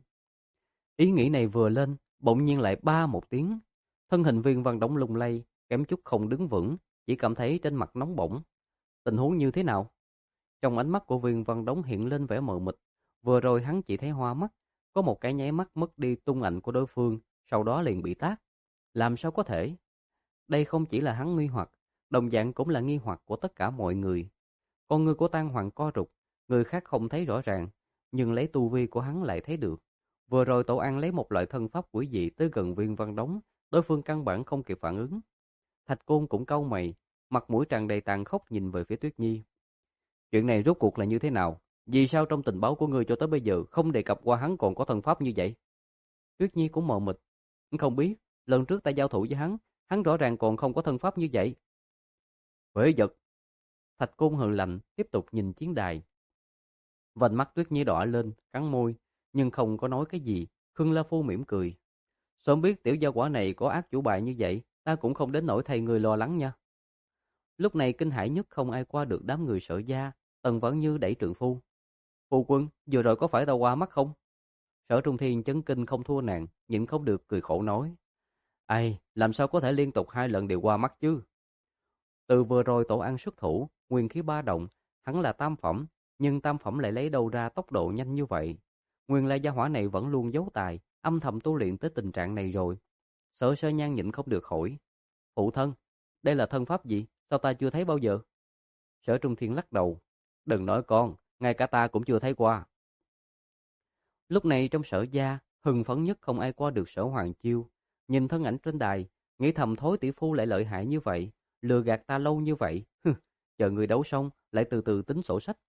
Speaker 1: Ý nghĩ này vừa lên, bỗng nhiên lại ba một tiếng. Thân hình Viên Văn Đống lung lay, kém chút không đứng vững, chỉ cảm thấy trên mặt nóng bỏng. Tình huống như thế nào? Trong ánh mắt của Viên Văn Đống hiện lên vẻ mờ mịt. Vừa rồi hắn chỉ thấy hoa mắt, có một cái nháy mắt mất đi tung ảnh của đối phương, sau đó liền bị tát. Làm sao có thể? Đây không chỉ là hắn nghi hoặc, đồng dạng cũng là nghi hoặc của tất cả mọi người. Con người của Tang Hoàng co rụt, người khác không thấy rõ ràng, nhưng lấy tu vi của hắn lại thấy được. Vừa rồi Tổ An lấy một loại thân pháp quỷ dị tới gần Viên Văn Đống, đối phương căn bản không kịp phản ứng. Thạch Côn cũng cau mày, mặt mũi tràn đầy tàn khốc nhìn về phía Tuyết Nhi. Chuyện này rốt cuộc là như thế nào? Vì sao trong tình báo của ngươi cho tới bây giờ không đề cập qua hắn còn có thân pháp như vậy? Tuyết Nhi cũng mờ mịt. Không biết, lần trước ta giao thủ với hắn, hắn rõ ràng còn không có thân pháp như vậy. Phế vật. Thạch Côn hừ lạnh, tiếp tục nhìn chiến đài. Vành mắt Tuyết Nhi đỏ lên, cắn môi, nhưng không có nói cái gì. Khương La Phu mỉm cười. Sớm biết tiểu gia quả này có ác chủ bài như vậy, ta cũng không đến nỗi thầy người lo lắng nha. Lúc này kinh hãi nhất không ai qua được đám người Sở Gia. Tần Vãn Như đẩy trượng phu. Phu quân, vừa rồi có phải ta qua mắt không? Sở Trung Thiên chấn kinh không thua nàng, nhịn không được cười khổ nói. Ai, làm sao có thể liên tục hai lần đều qua mắt chứ? Từ vừa rồi Tổ An xuất thủ, nguyên khí ba động, hắn là tam phẩm, nhưng tam phẩm lại lấy đâu ra tốc độ nhanh như vậy? Nguyên lai gia hỏa này vẫn luôn giấu tài, âm thầm tu luyện tới tình trạng này rồi. Sở Sơ Nhan nhịn không được hỏi. Phụ thân, đây là thân pháp gì? Sao ta chưa thấy bao giờ? Sở Trung Thiên lắc đầu. Đừng nói con, ngay cả ta cũng chưa thấy qua. Lúc này trong Sở gia, hưng phấn nhất không ai qua được Sở Hoàng Chiêu. Nhìn thân ảnh trên đài, nghĩ thầm thối tỷ phu lại lợi hại như vậy, lừa gạt ta lâu như vậy. Hừ, chờ người đấu xong, lại từ từ tính sổ sách.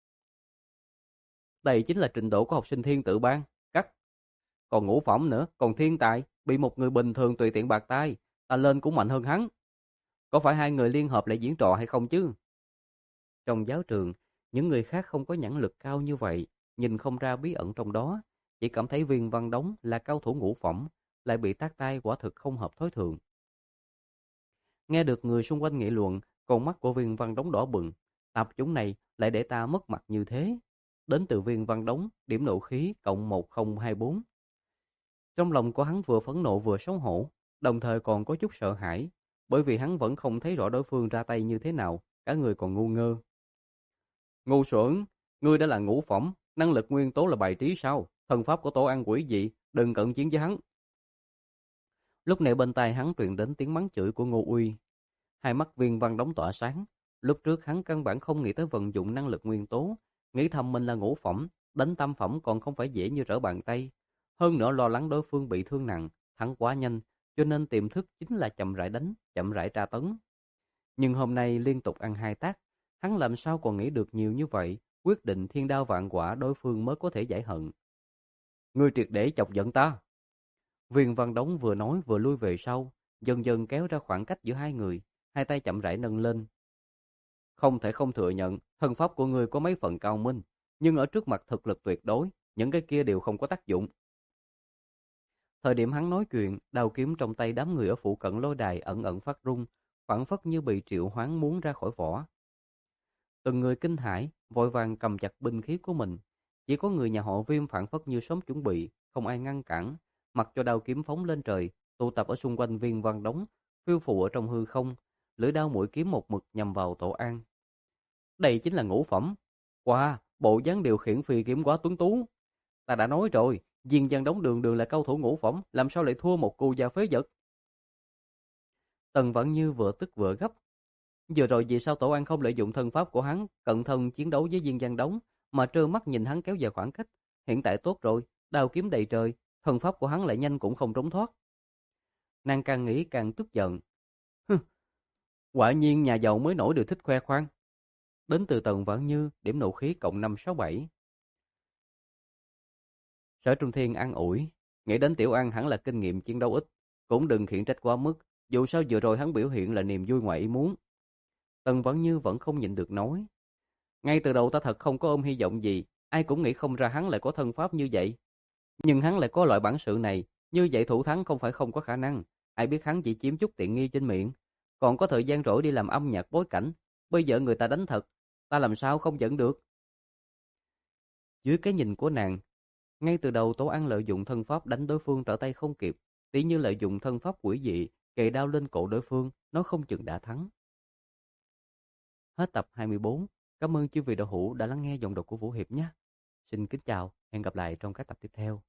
Speaker 1: Đây chính là trình độ của học sinh thiên tự ban. Cắt. Còn ngũ phẩm nữa, còn thiên tài, bị một người bình thường tùy tiện bạc tay, ta lên cũng mạnh hơn hắn. Có phải hai người liên hợp lại diễn trò hay không chứ? Trong giáo trường, những người khác không có nhãn lực cao như vậy, nhìn không ra bí ẩn trong đó, chỉ cảm thấy Viên Văn Đống là cao thủ ngũ phẩm, lại bị tát tay quả thực không hợp thói thường. Nghe được người xung quanh nghị luận, con mắt của Viên Văn Đống đỏ bừng, tập chúng này lại để ta mất mặt như thế. Đến từ Viên Văn Đống, điểm nộ khí cộng một không hai bốn. Trong lòng của hắn vừa phẫn nộ vừa xấu hổ, đồng thời còn có chút sợ hãi, bởi vì hắn vẫn không thấy rõ đối phương ra tay như thế nào, cả người còn ngu ngơ. Ngu xuẩn, ngươi đã là ngũ phẩm, năng lực nguyên tố là bài trí sao? Thần pháp của tổ ăn quỷ dị, đừng cận chiến với hắn. Lúc này bên tai hắn truyền đến tiếng mắng chửi của Ngô Uy. Hai mắt Viên Văn Đống tỏa sáng. Lúc trước hắn căn bản không nghĩ tới vận dụng năng lực nguyên tố, nghĩ thầm mình là ngũ phẩm, đánh tam phẩm còn không phải dễ như trở bàn tay. Hơn nữa lo lắng đối phương bị thương nặng, thắng quá nhanh, cho nên tiềm thức chính là chậm rãi đánh, chậm rãi tra tấn. Nhưng hôm nay liên tục ăn hai tác, hắn làm sao còn nghĩ được nhiều như vậy, quyết định thiên đao vạn quả đối phương mới có thể giải hận. Ngươi triệt để chọc giận ta. Viên Văn Đống vừa nói vừa lui về sau, dần dần kéo ra khoảng cách giữa hai người, hai tay chậm rãi nâng lên. Không thể không thừa nhận, thân pháp của ngươi có mấy phần cao minh, nhưng ở trước mặt thực lực tuyệt đối, những cái kia đều không có tác dụng. Thời điểm hắn nói chuyện, đao kiếm trong tay đám người ở phụ cận lôi đài ẩn ẩn phát rung, phảng phất như bị triệu hoán muốn ra khỏi vỏ. Từng người kinh hãi, vội vàng cầm chặt binh khí của mình. Chỉ có người nhà họ Viêm phảng phất như sớm chuẩn bị, không ai ngăn cản, mặc cho đao kiếm phóng lên trời, tụ tập ở xung quanh Viên Văn Đống, phiêu phù ở trong hư không, lưỡi đao mũi kiếm một mực nhằm vào Tổ An. Đây chính là ngũ phẩm. Wow, bộ dáng điều khiển phi kiếm quá tuấn tú. Ta đã nói rồi, Viên Văn Đống đường đường là cao thủ ngũ phẩm, làm sao lại thua một cô gia phế vật? Tần Vãn Như vừa tức vừa gấp. Vừa rồi vì sao Tổ An không lợi dụng thân pháp của hắn cận thân chiến đấu với Viên Văn Đống, mà trơ mắt nhìn hắn kéo dài khoảng cách? Hiện tại tốt rồi, đao kiếm đầy trời, thân pháp của hắn lại nhanh cũng không trốn thoát. Nàng càng nghĩ càng tức giận. Hừ, quả nhiên nhà giàu mới nổi đều thích khoe khoang. Đến từ Tần Vãn Như, điểm nộ khí cộng năm sáu bảy. Sở Trung Thiên an ủi, nghĩ đến Tiểu An hẳn là kinh nghiệm chiến đấu ít, cũng đừng khiển trách quá mức, dù sao vừa rồi hắn biểu hiện là niềm vui ngoài ý muốn. Tần Vãn Như vẫn không nhịn được nói, ngay từ đầu ta thật không có ôm hy vọng gì, ai cũng nghĩ không ra hắn lại có thân pháp như vậy. Nhưng hắn lại có loại bản sự này, như vậy thủ thắng không phải không có khả năng, ai biết hắn chỉ chiếm chút tiện nghi trên miệng, còn có thời gian rỗi đi làm âm nhạc bối cảnh, bây giờ người ta đánh thật, ta làm sao không dẫn được. Dưới cái nhìn của nàng, ngay từ đầu Tố An lợi dụng thân pháp đánh đối phương trở tay không kịp, tỉ như lợi dụng thân pháp quỷ dị, kề đao lên cổ đối phương, nó không chừng đã thắng. Hết tập hai mươi bốn. Cảm ơn chư vị đạo hữu đã lắng nghe giọng đọc của Vũ Hiệp nhé. Xin kính chào, hẹn gặp lại trong các tập tiếp theo.